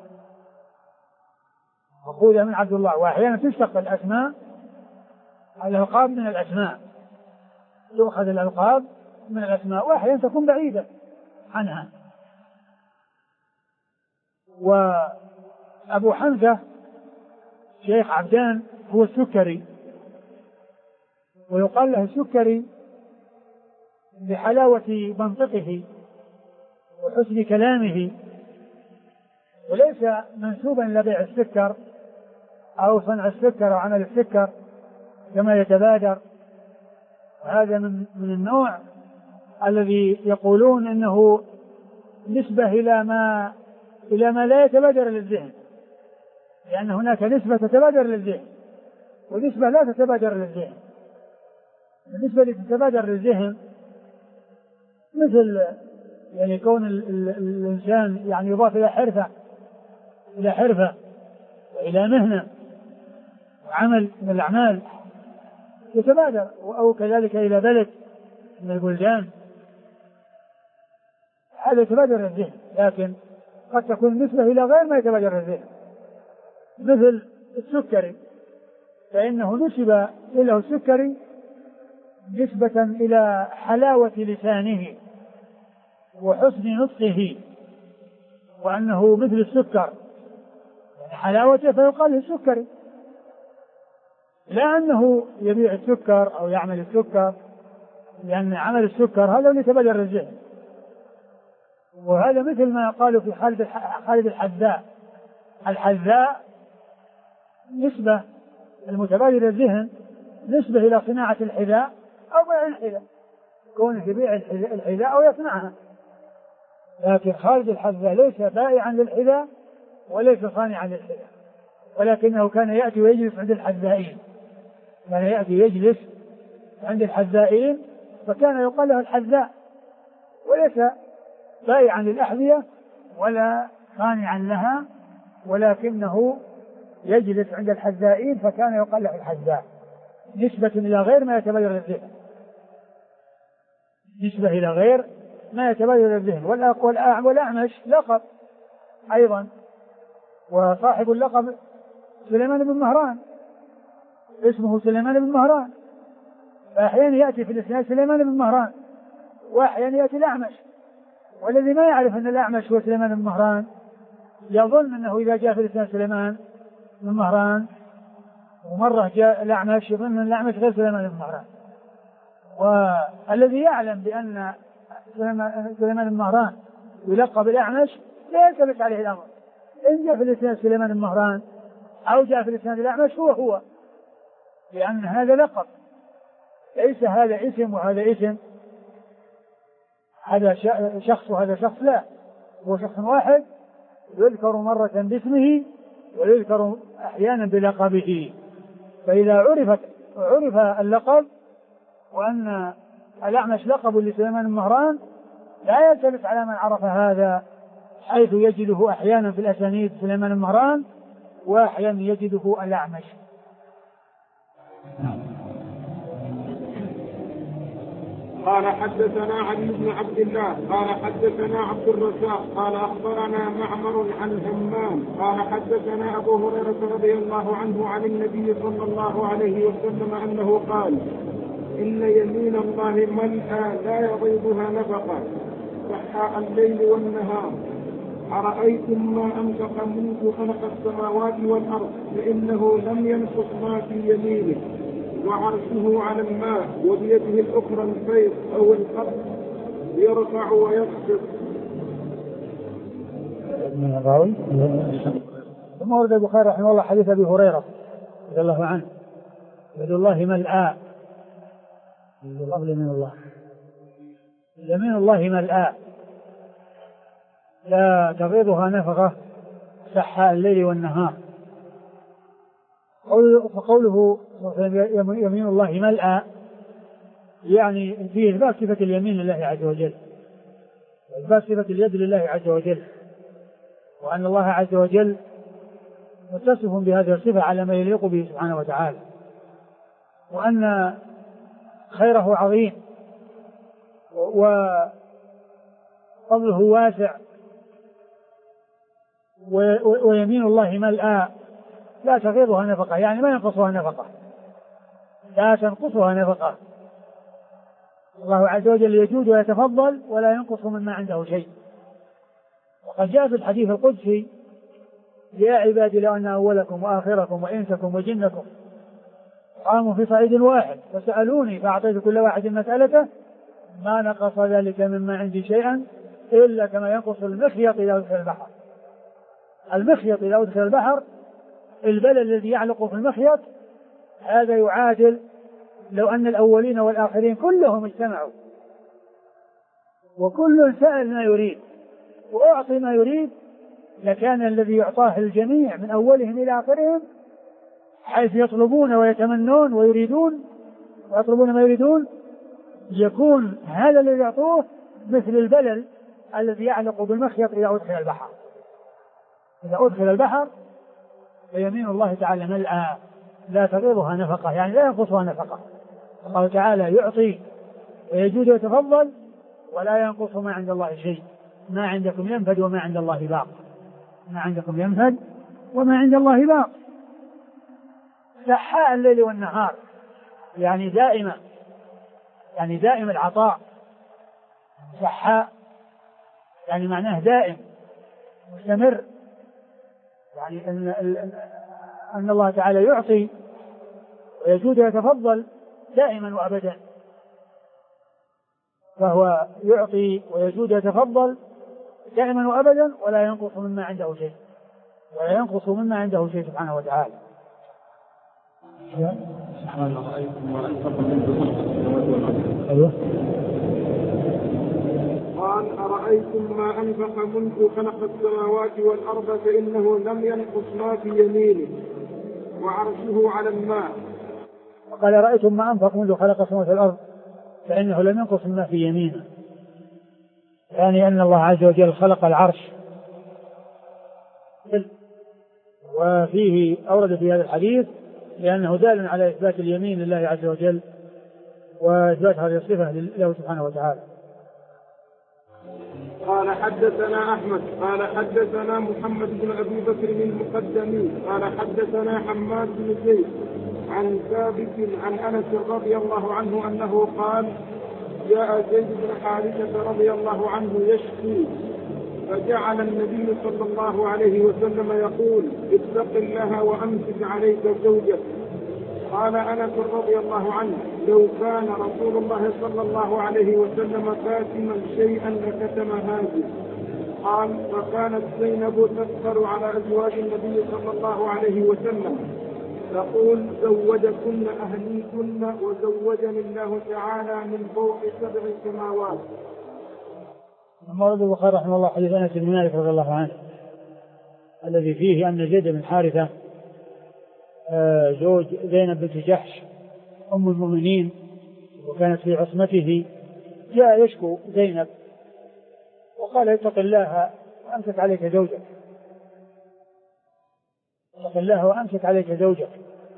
مأخوذة من عبد الله. وأحيانا تشتق الأسماء الألقاب من الأسماء، يؤخذ الألقاب من الأسماء، وأحيانا تكون بعيدة عنها. وأبو حمزة شيخ عبدان هو السكري، ويقال له السكري بحلاوة منطقه وحسن كلامه، وليس منسوبا لبيع السكر أو صنع السكر أو عمل السكر كما يتبادر. هذا من من النوع الذي يقولون إنه نسبة إلى ما إلى ما لا يتبادر للذهن، لأن هناك نسبة تتبادر للذهن ونسبة لا تتبادر للذهن. النسبة التي تتبادر للذهن مثل يعني كون ال ال الإنسان يعني يضاف إلى حرفة إلى حرفة وإلى مهنة وعمل من الأعمال يتبادر، أو كذلك إلى بلد من البلدان، هذا يتبادر للذهن. لكن قد تكون النسبة إلى غير ما يتبادر للذهن، مثل السكري فإنه نسب إلى السكري نسبة إلى حلاوة لسانه وحسن نطقه، وأنه مثل السكر يعني حلاوته فيقال له السكري، لا أنه يبيع السكر أو يعمل السكر، لأن عمل السكر هذا اللي يتبادر للذهن. وهذا مثل ما قالوا في خالد خالد الحذاء، الحذاء نسبة المتبادر للذهن نسبة إلى صناعة الحذاء أو بيع الحذاء، كونه يبيع الحذاء أو يصنعها. لكن خالد الحذاء ليس بائعا للحذاء وليس صانعا للحذاء، ولكنه كان يأتي ويجلس عند الحذائين يعني يأتي يجلس عند الحذائين فكان يقال له الحذاء، وليس بايعا للأحذية ولا خانعا لها، ولكنه يجلس عند الحذائين فكان يقال له الحذاء، نسبة إلى غير ما يتبين للذهن، نسبة إلى غير ما يتبين للذهن. والأعمش لقب أيضا، وصاحب اللقب سليمان بن مهران، اسمه سليمان بن مهران، فأحيانا يأتي في الإسناد سليمان بن مهران وأحيانا يأتي الأعمش، والذي ما يعرف أن الأعمش هو سليمان بن مهران يظن أنه إذا جاء في الإسناد سليمان بن مهران ومرة جاء الأعمش يظن أن الأعمش غير سليمان بن مهران. والذي يعلم بأن سليمان بن مهران يلقب الأعمش لا يلتبس عليه الأمر، إن جاء في الإسناد سليمان بن مهران أو جاء في الإسناد الأعمش هو هو، لأن هذا لقب، ليس هذا اسم وهذا اسم، هذا شخص وهذا شخص، لا، هو شخص واحد يذكر مرة باسمه ويذكر أحيانا بلقبه. فإذا عرفت عرف اللقب وأن الأعمش لقب لسليمان بن مهران لا يلتبس على من عرف هذا، حيث يجده أحيانا في الأسانيد سليمان بن مهران وأحيانا يجده الأعمش. قال حدثنا علي بن عبد الله قال حدثنا عبد الرزاق قال أخبرنا معمر عن همام قال حدثنا أبو هريرة رضي الله عنه عن النبي صلى الله عليه وسلم أنه قال: إن يمين الله ملأى لا يضيبها نفقة سحاء الليل والنهار، أرأيتم ما أنفق منذ خلق السماوات والأرض فإنه لم ينقص ما في يمينه، وعرشه على الماء، وبيده الأخرى الفيض أو القبض، يرفع ويخفض. ثم ورد البخاري رحمه الله حديث أبي هريرة رضي الله عنه: يد الله ملأى، يمين الله يمين الله ملأى لا تغيضها نفقة سحاء الليل والنهار. فقوله يمين الله ملأى يعني فيه إثبات صفة اليمين لله عز وجل، وإثبات صفة اليد لله عز وجل، وأن الله عز وجل متصف بهذه الصفة على ما يليق به سبحانه وتعالى، وأن خيره عظيم وفضله واسع، ويمين الله ملأى لا تغيضها نفقة يعني ما ينقصها نفقة، لا تنقصها نفقة. الله عز وجل يجود ويتفضل ولا ينقص مما عنده شيء. وقد جاء في الحديث القدسي: يا عبادي لو أن أولكم وآخركم وإنسكم وجنكم قاموا في صعيد واحد فسألوني فأعطيت كل واحد مسألته ما نقص ذلك مما عندي شيئا إلا كما ينقص المخيط إذا أدخل البحر. المخيط إذا أدخل البحر، البلل الذي يعلق في المخيط هذا يعادل لو أن الأولين والآخرين كلهم اجتمعوا وكل سأل ما يريد وأعطي ما يريد، لكان الذي يعطاه الجميع من أولهم إلى آخرهم، حيث يطلبون ويتمنون ويريدون ويطلبون ما يريدون، يكون هذا الذي يعطوه مثل البلل الذي يعلق بالمخيط إذا أدخل البحر. إذا أدخل البحر فيمين الله تعالى ملأى لا تغيضها نفقة يعني لا ينقصها نفقة. الله تعالى يعطي ويجود ويتفضل ولا ينقص ما عند الله شيء. ما عندكم ينفد وما عند الله باق، ما عندكم ينفد وما عند الله باق. سحاء الليل والنهار يعني دائما، يعني دائم العطاء. سحاء يعني معناه دائم مستمر، يعني أن, أن الله تعالى يعطي ويجود ويتفضل دائما وأبدا، فهو يعطي ويجود ويتفضل دائما وأبدا ولا ينقص مما عنده شيء، ولا ينقص مما عنده شيء سبحانه وتعالى. أيوه. قال: أرأيتم ما أنفق منذ خلق السماوات والأرض فإنه لم ينقص ما في يمينه، وعرشه على الماء. قال رأيتم ما أنفق منذ خلق السماوات والأرض فإنه لم ينقص مما في يمينه، يعني أن الله عز وجل خلق العرش. وفيه أورد في هذا الحديث لأنه دال على إثبات اليمين لله عز وجل وإثبات هذه الصفة له سبحانه وتعالى. قال حدثنا أحمد قال حدثنا محمد بن أبي بكر المقدمي قال حدثنا حماد بن زيد عن ثابت عن أنس رضي الله عنه أنه قال جاء زيد بن حارثة رضي الله عنه يشكي فجعل النبي صلى الله عليه وسلم يقول اتق الله وأمسك عليك زوجك. قال أنس رضي الله عنه لو كان رسول الله صلى الله عليه وسلم كاتما شيئا لكتم هذه. قال فكانت زينب تسخر على أزواج النبي صلى الله عليه وسلم تقول زوجكن أهليكن وزوجني الله تعالى من فوق سبع سماوات. ثم ورد البخاري رحمه الله حديث أنس بن مالك رضي الله عنه الذي فيه أن زيد بن حارثة زوج زينب بنت جحش أم المؤمنين وكانت في عصمته جاء يشكو زينب وقال اتق الله وأمسك عليك زوجك، اتق الله وأمسك عليك زوجك.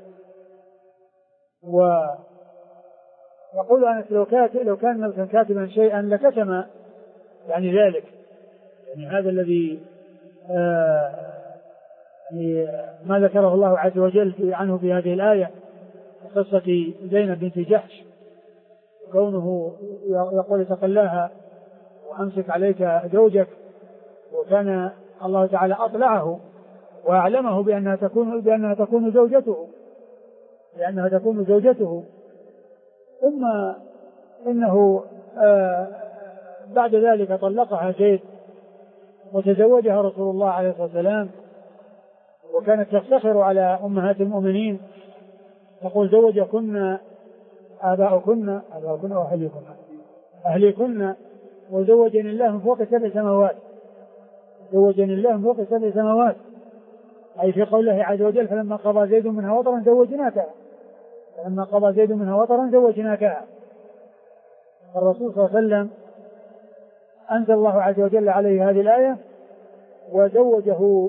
ويقول أنس لو كان لو كان كاتبا شيئا لكتم يعني ذلك، يعني هذا الذي آه يعني ما ذكره الله عز وجل عنه في هذه الآية قصة زينب بنت جحش كونه يقول اتق الله وأمسك عليك زوجك، وكان الله تعالى أطلعه وأعلمه بأنها تكون بأنها تكون زوجته لأنها تكون زوجته ثم إنه آه بعد ذلك طلقها زيد وتزوجها رسول الله عليه الصلاة والسلام، وكانت تفتخر على أمهات المؤمنين تقول زوجكن آباؤكن آباؤكن وأهليكن أهليكن وزوجني الله من فوق سبع سماوات زوجني الله من فوق سبع سماوات، أي في قوله عز وجل فلما قضى زيد منها وطرا زوجناكها فلما قضى زيد منها وطرا زوجناكها. الرسول صلى الله عليه وسلم أنزل الله عز وجل عليه هذه الآية وزوجه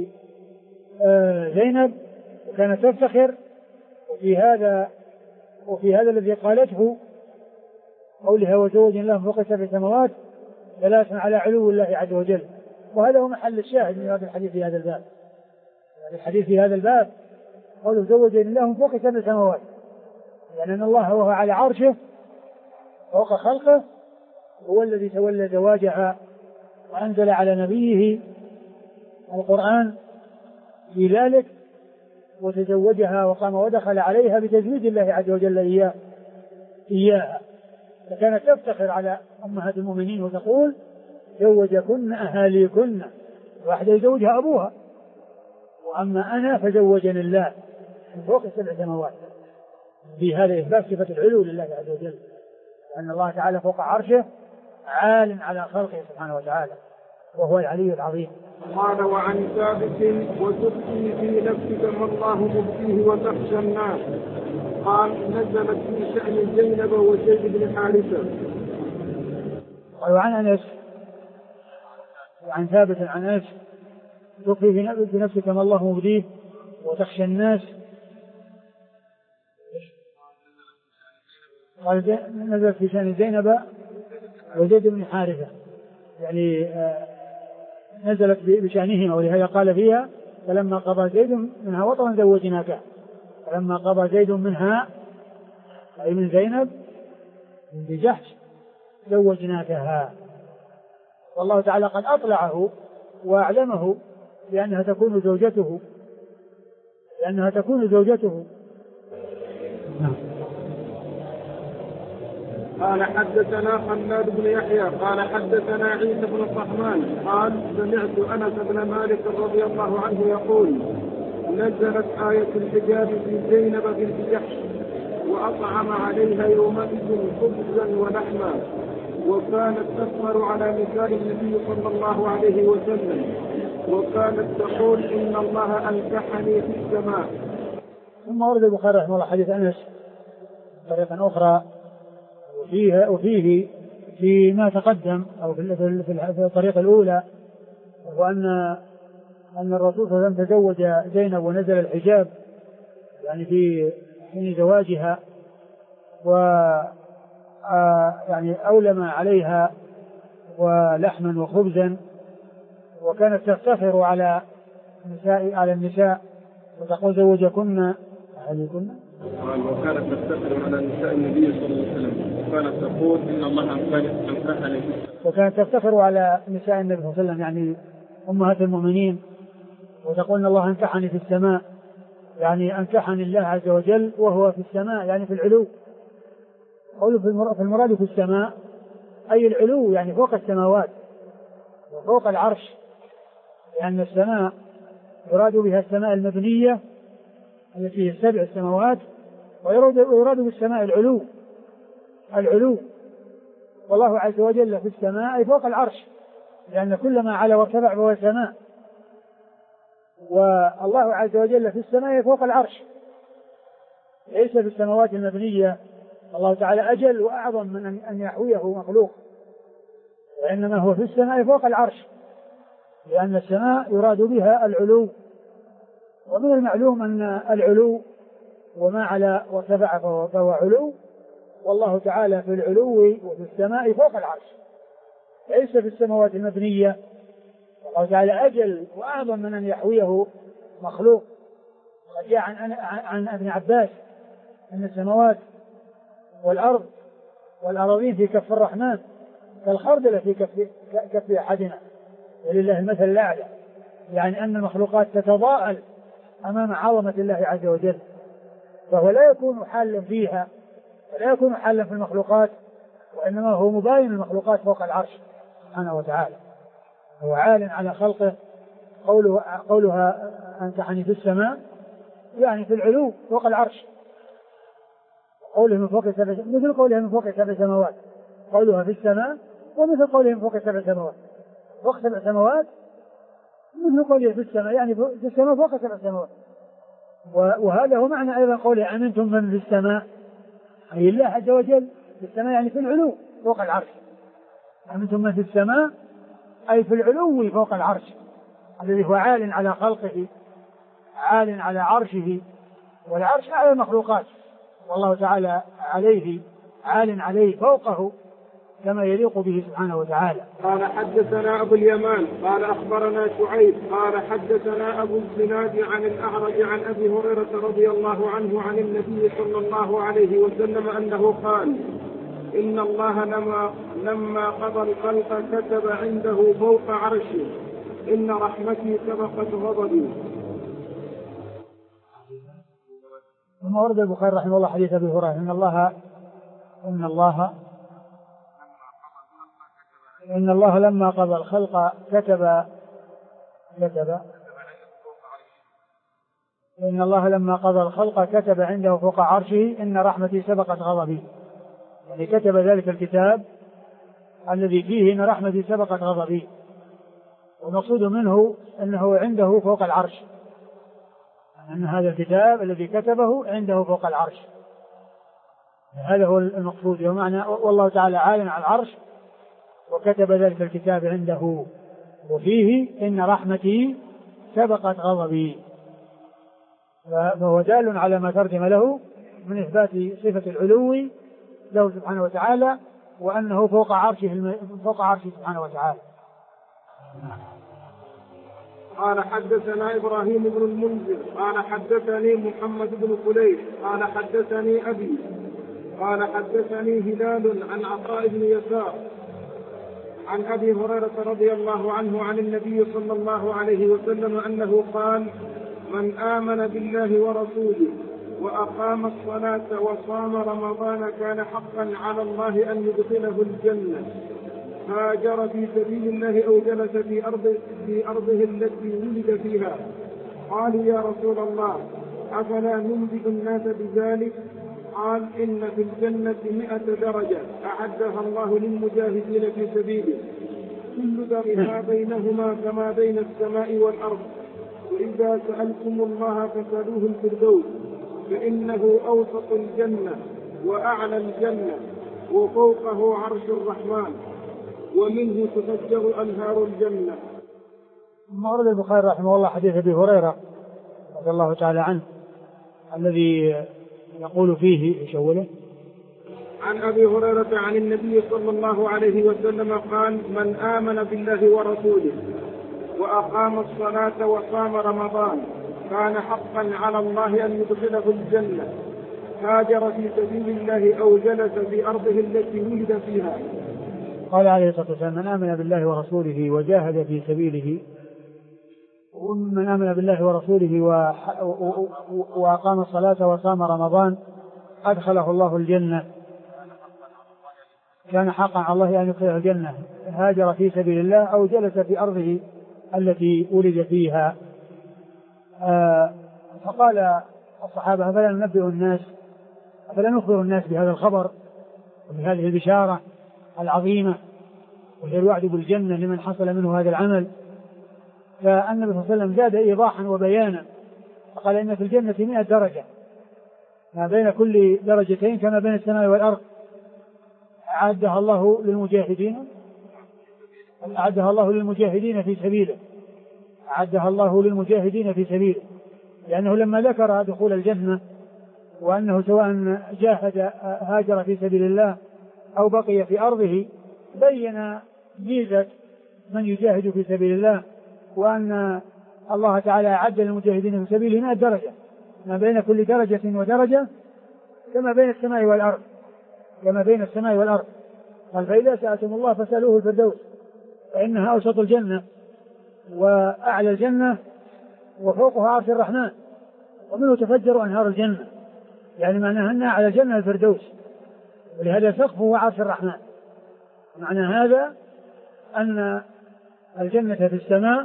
بزينب وكانت تفتخر. وفي هذا وفي هذا الذي قالته قولها وزوجني الله من فوق سبع سماوات دلالة على علو الله عز وجل، وهذا هو محل الشاهد من هذا الحديث في هذا الباب. الحديث في هذا الباب قوله زوجني الله من فوق سبع سماوات، يعني أن الله وهو على عرشه فوق خلقه هو الذي تولى زواجها وأنزل على نبيه القرآن في ذلك وتزوجها وقام ودخل عليها بتزويج الله عز وجل إياه إياها، فكانت تفتخر على أمهات المؤمنين وتقول زوجكن أهاليكن، واحدة يزوجها أبوها، وأما أنا فزوجني الله من فوق سبع سماوات. في هذا إثبات صفة العلو لله عز وجل، أن الله تعالى فوق عرشه عال على خلقه سبحانه وتعالى وهو العلي العظيم. قال وعن ثابت وتخفي في نفسك ما الله مبديه وتخشى الناس. قال نزلت في شأن زينب وزيد بن حارثة. وعن أنس وعن ثابت عن أنس تخفي في نفسك ما الله مبديه وتخشى الناس. قال نزلت في شأن زينب وزيد بن حارثة، يعني آه نزلت بشأنهما، ولهذا قال فيها فلما قضى زيد منها وطرا زوجناك، فلما قضى زيد منها أي من زينب بنت جحش زوجناكها. والله تعالى قد أطلعه وأعلمه بأنها تكون زوجته لأنها تكون زوجته. قال حدثنا خلاد بن يحيى قال حدثنا عيسى بن الطحمان قال سمعت أنس بن مالك رضي الله عنه يقول نزلت آية الحجاب في زينب بنت جحش وأطعم عليها يومئذ خبزا ولحما وكانت تسمر على نساء النبي صلى الله عليه وسلم وكانت تقول إن الله أنكحني في السماء. ثم ورد البخاري رحمه الله حديث أنس طريقة أخرى وفيه, وفيه فيما تقدم أو في في الطريقة الأولى وأن أن الرسول صلى الله عليه وسلم تزوج زينب ونزل الحجاب يعني في حين زواجها و يعني أولم عليها ولحما وخبزا وكانت تفتخر على النساء على النساء وتقول زوجكن أهلكن وكانت تفتخر على نساء النبي صلى الله عليه وسلم وكانت تقول إن الله أنكحني وكانت تفتخر على نساء النبي صلى الله عليه وسلم يعني أمهات المؤمنين وتقول إن الله أنكحني في السماء يعني أنكحني الله عز وجل وهو في السماء يعني في العلو. قوله في المراد في السماء أي العلو يعني فوق السماوات وفوق العرش لأن السماء يراد بها السماء المبنية التي هي السبع السماوات ويراد بالسماء العلو العلو والله عز وجل في السماء أي فوق العرش لأن كل ما على وارتفع فهو سماء والله عز وجل في السماء فوق العرش ليس في السماوات المبنية. الله تعالى أجل وأعظم من أن يحويه مخلوق وإنما هو في السماء فوق العرش لأن السماء يراد بها العلو ومن المعلوم أن العلو وما على وارتفع فهو علو والله تعالى في العلو وفي السماء فوق العرش ليس في السماوات المبنية. الله تعالى أجل وأعظم من أن يحويه مخلوق. قد جاء عن, عن ابن عباس أن السماوات والأرض والأراضين في كف الرحمن كالخردل في كف, كف أحدنا ولله المثل الأعلى يعني أن المخلوقات تتضاءل أمام عظمة الله عز وجل فهو لا يكون حالا فيها ولا يكون حالا في المخلوقات وإنما هو مباين المخلوقات فوق العرش سبحانه وتعالى. هو عال على خلقه. قوله قولها أنكحني في السماء يعني في العلو فوق العرش قوله من فوق سبع مثل قوله من فوق سبع سماوات قولها في السماء ومثل قوله من فوق سبع سماوات فوق سبع سماوات مثل قوله في السماء يعني في السماء فوق سبع سماوات. وهذا هو معنى أيضا قوله أمنتم من في السماء أي الله عز وجل في السماء يعني في العلو فوق العرش. أمنتم من في السماء أي في العلو فوق العرش الذي هو عال على خلقه عال على عرشه والعرش أعلى المخلوقات والله تعالى عليه عال عليه فوقه كما يليق به سبحانه وتعالى. قال حدثنا أبو اليمان قال أخبرنا شعيب قال حدثنا أبو الزناد عن الأعرج عن أبي هريرة رضي الله عنه عن النبي صلى الله عليه وسلم أنه قال إن الله لما, لما قضى الخلق كتب عنده فوق عرشه إن رحمتي سبقت غضبي. ثم ورد البخاري رحمه الله حديث أبي هريرة إن الله إن الله إن الله لما قضى الخلق كتب كتب إن الله لما قضى الخلق كتب عنده فوق عرشه إن رحمتي سبقت غضبي يعني كتب ذلك الكتاب الذي فيه إن رحمتي سبقت غضبي والمقصود منه أنه عنده فوق العرش أن هذا الكتاب الذي كتبه عنده فوق العرش هذا هو المقصود ومعنى والله تعالى عال على العرش وكتب ذلك الكتاب عنده وفيه إن رحمتي سبقت غضبي فهو دال على ما ترجم له من إثبات صفة العلو له سبحانه وتعالى وأنه فوق عرشه فوق عرشه سبحانه وتعالى. قال حدثنا إبراهيم بن المنذر قال حدثني محمد بن خليل قال حدثني أبي قال حدثني هلال عن عطاء بن يسار عن أبي هريرة رضي الله عنه عن النبي صلى الله عليه وسلم أنه قال من آمن بالله ورسوله وأقام الصلاة وصام رمضان كان حقا على الله أن يدخله الجنة هاجر في سبيل الله أو جلس في أرض في أرضه التي ولد فيها. قالوا يا رسول الله أفلا ننبئ الناس بذلك؟ قال إن في الجنة مئة درجة أعدها الله للمجاهدين في سبيله كل درجة بينهما كما بين السماء والأرض وإذا سألتم الله فسألوه الفردوس فإنه أوسط الجنة وأعلى الجنة وفوقه عرش الرحمن ومنه تفجر أنهار الجنة. ورد البخاري رحمه الله حديث أبي هريرة رضي الله تعالى عنه الذي يقول فيه يشوله عن أبي هريرة عن النبي صلى الله عليه وسلم قال: من آمن بالله ورسوله وأقام الصلاة وصام رمضان كان حقا على الله أن يدخله الجنة، هاجر في سبيل الله أو جلس في أرضه التي ولد فيها. قال عليه الصلاة والسلام: من آمن بالله ورسوله وجاهد في سبيله ومن آمن بالله ورسوله وأقام الصلاة وصام رمضان أدخله الله الجنة، كان حقا على الله أن يدخله الجنة، هاجر في سبيل الله أو جلس في أرضه التي ولد فيها. آه فقال الصحابة: أفلا ننبئ الناس أفلا نخبر الناس بهذا الخبر وبهذه البشارة العظيمة وهي الوعد بالجنة لمن حصل منه هذا العمل؟ فالنبي صلى الله عليه وسلم زاد إيضاحا وبيانا فقال: إن في الجنة مئة درجة ما بين كل درجتين كما بين السماء والأرض، أعدها الله للمجاهدين أعدها الله للمجاهدين في سبيله أعدها الله للمجاهدين في سبيله لأنه لما ذكر دخول الجنة وأنه سواء جاهد هاجر في سبيل الله أو بقي في أرضه بين ميزة من يجاهد في سبيل الله، وأن الله تعالى أعد للمجاهدين في سبيله مئة درجة ما بين كل درجة ودرجة كما بين السماء والأرض كما بين السماء والأرض. قال: فإذا سألتم الله فسألوه الفردوس فإنها أوسط الجنة وأعلى الجنة وفوقها عرش الرحمن ومنه تفجر أنهار الجنة، يعني معناها أن أعلى الجنة الفردوس، ولهذا سقفه عرش الرحمن. معنى هذا أن الجنة في السماء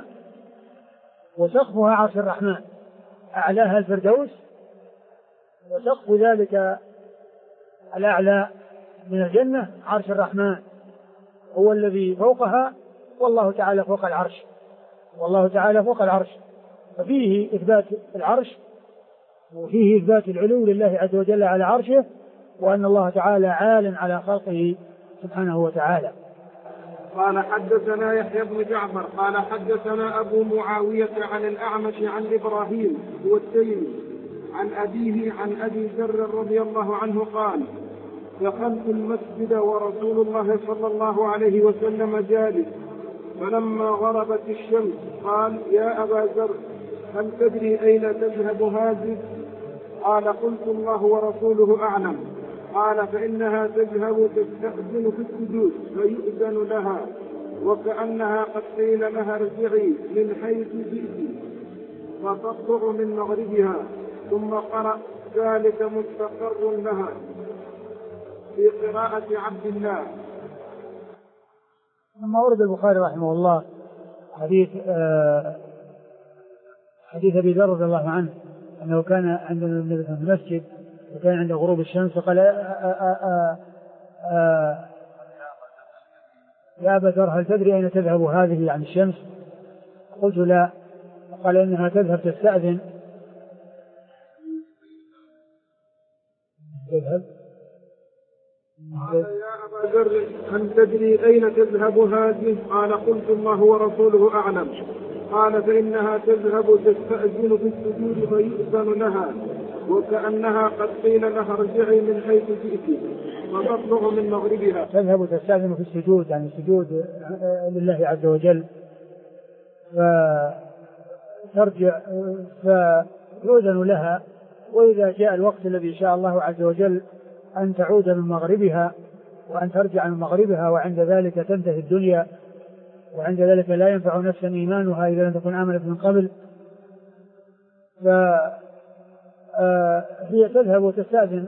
وسقفها عرش الرحمن، أعلاها الفردوس وسقف ذلك الأعلى من الجنة عرش الرحمن هو الذي فوقها، والله تعالى فوق العرش والله تعالى فوق العرش. ففيه إثبات العرش وفيه إثبات العلو لله عز وجل على عرشه، وأن الله تعالى عال على خلقه سبحانه وتعالى. قال: حدثنا يحيى بن جعفر قال حدثنا أبو معاوية عن الأعمش عن إبراهيم هو التيمي عن أبيه عن أبي ذر رضي الله عنه قال: دخلت المسجد ورسول الله صلى الله عليه وسلم جالس، فلما غربت الشمس قال: يا أبا ذر هل تدري أين تذهب هذه؟ قال: قلت: الله ورسوله أعلم. قال: فإنها تذهب تستأذن في السجود فيؤذن لها وكأنها قد قيل لها ارجعي من حيث جئت فتطلع من مغربها، ثم قرأ: ذلك مستقر لها في قراءة عبد الله. لما ورد البخاري رحمه الله حديث آه حديث أبي ذر رضي الله عنه أنه كان عند النبي في المسجد وكان عند غروب الشمس قال: يا أبا ذر هل تدري أين تذهب هذه عن الشمس؟ قلت: لا. قال: إنها تذهب تستأذن تذهب قال: يا أبا ذر هل تدري أين تذهب هذه؟ قال: قلت: الله ورسوله أعلم. قال: فإنها تذهب تستأذن في السجود فيؤذن لها وكأنها قد قيل لها ارجعي من حيث جئت وتطلع من مغربها. تذهب تستأذن في السجود، يعني السجود لله عز وجل، فترجع فيؤذن لها، وإذا جاء الوقت الذي شاء الله عز وجل أن تعود من مغربها وأن ترجع من مغربها، وعند ذلك تنتهي الدنيا، وعند ذلك لا ينفع نفسا إيمانها إذا لم تكن آمنت من قبل. فهي تذهب وتستأذن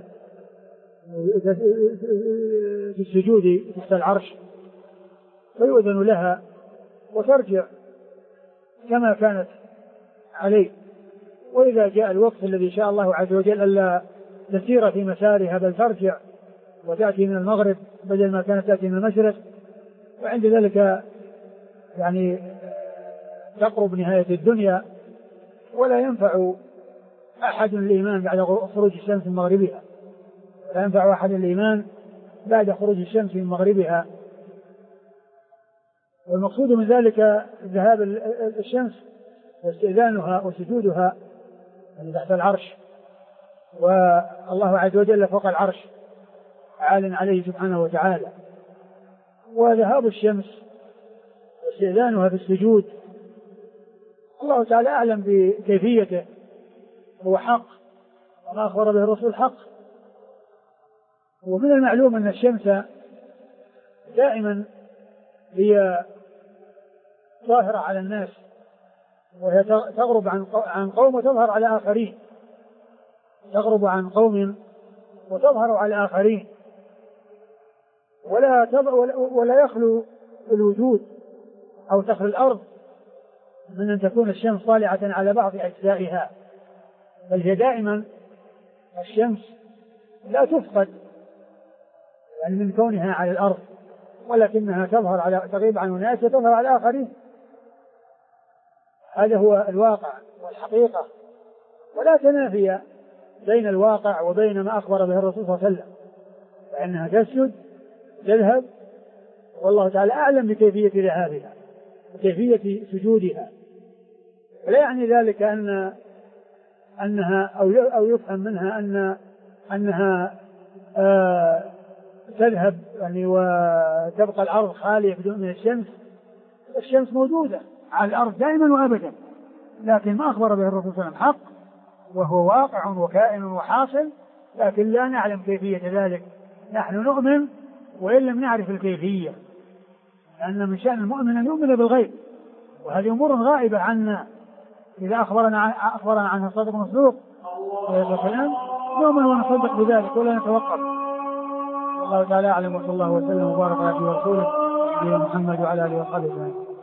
في السجود تحت العرش فيؤذن لها وترجع كما كانت عليه، وإذا جاء الوقت الذي شاء الله عز وجل ألا تسير في مسارها بل ترجع وتأتي من المغرب بدل ما كانت تأتي من المشرق، وعند ذلك يعني تقرب نهاية الدنيا ولا ينفع أحد الإيمان بعد خروج الشمس من مغربها، لا ينفع أحد الإيمان بعد خروج الشمس من مغربها. والمقصود من ذلك ذهاب الشمس واستئذانها وسجودها تحت العرش، والله عز وجل فوق العرش عال عليه سبحانه وتعالى. وذهاب الشمس واستئذانها في السجود الله تعالى أعلم بكيفيته، هو حق وما أخبر به الرسول حق. ومن المعلوم أن الشمس دائما هي ظاهرة على الناس، وهي تغرب عن قوم وتظهر على آخرين، تغرب عن قوم وتظهر على آخرين، ولا ولا يخلو الوجود أو تخلو الأرض من أن تكون الشمس طالعة على بعض أجزائها، بل هي دائما الشمس لا تفقد يعني من كونها على الأرض، ولكنها تظهر على تغيب عن الناس وتظهر على آخرين. هذا هو الواقع والحقيقة، ولا تنافي بين الواقع وبين ما أخبر به الرسول صلى الله عليه وسلم، فإنها تسجد تذهب، والله تعالى أعلم بكيفية ذهابها وكيفية سجودها. ولا يعني ذلك أن أنها أو أو يفهم منها أن أنها آه تذهب يعني وتبقى الأرض خالية بدون من الشمس. الشمس موجودة على الأرض دائما وأبدا، لكن ما أخبر به الرسول صلى الله عليه وسلم حق، وهو واقع وكائن وحاصل، لكن لا نعلم كيفية ذلك. نحن نؤمن وإن لم نعرف الكيفية، لأن من شأن المؤمن أن يؤمن بالغيب، وهذه أمور غائبة عنا. إذا أخبرنا أخبرنا عنها الصادق المصدوق والكلام نؤمن ونصدق بذلك ولا نتوقف. الله تعالى أعلم، وصلى الله وسلم وبارك على رسوله محمد وعلى آله وصحبه أجمعين.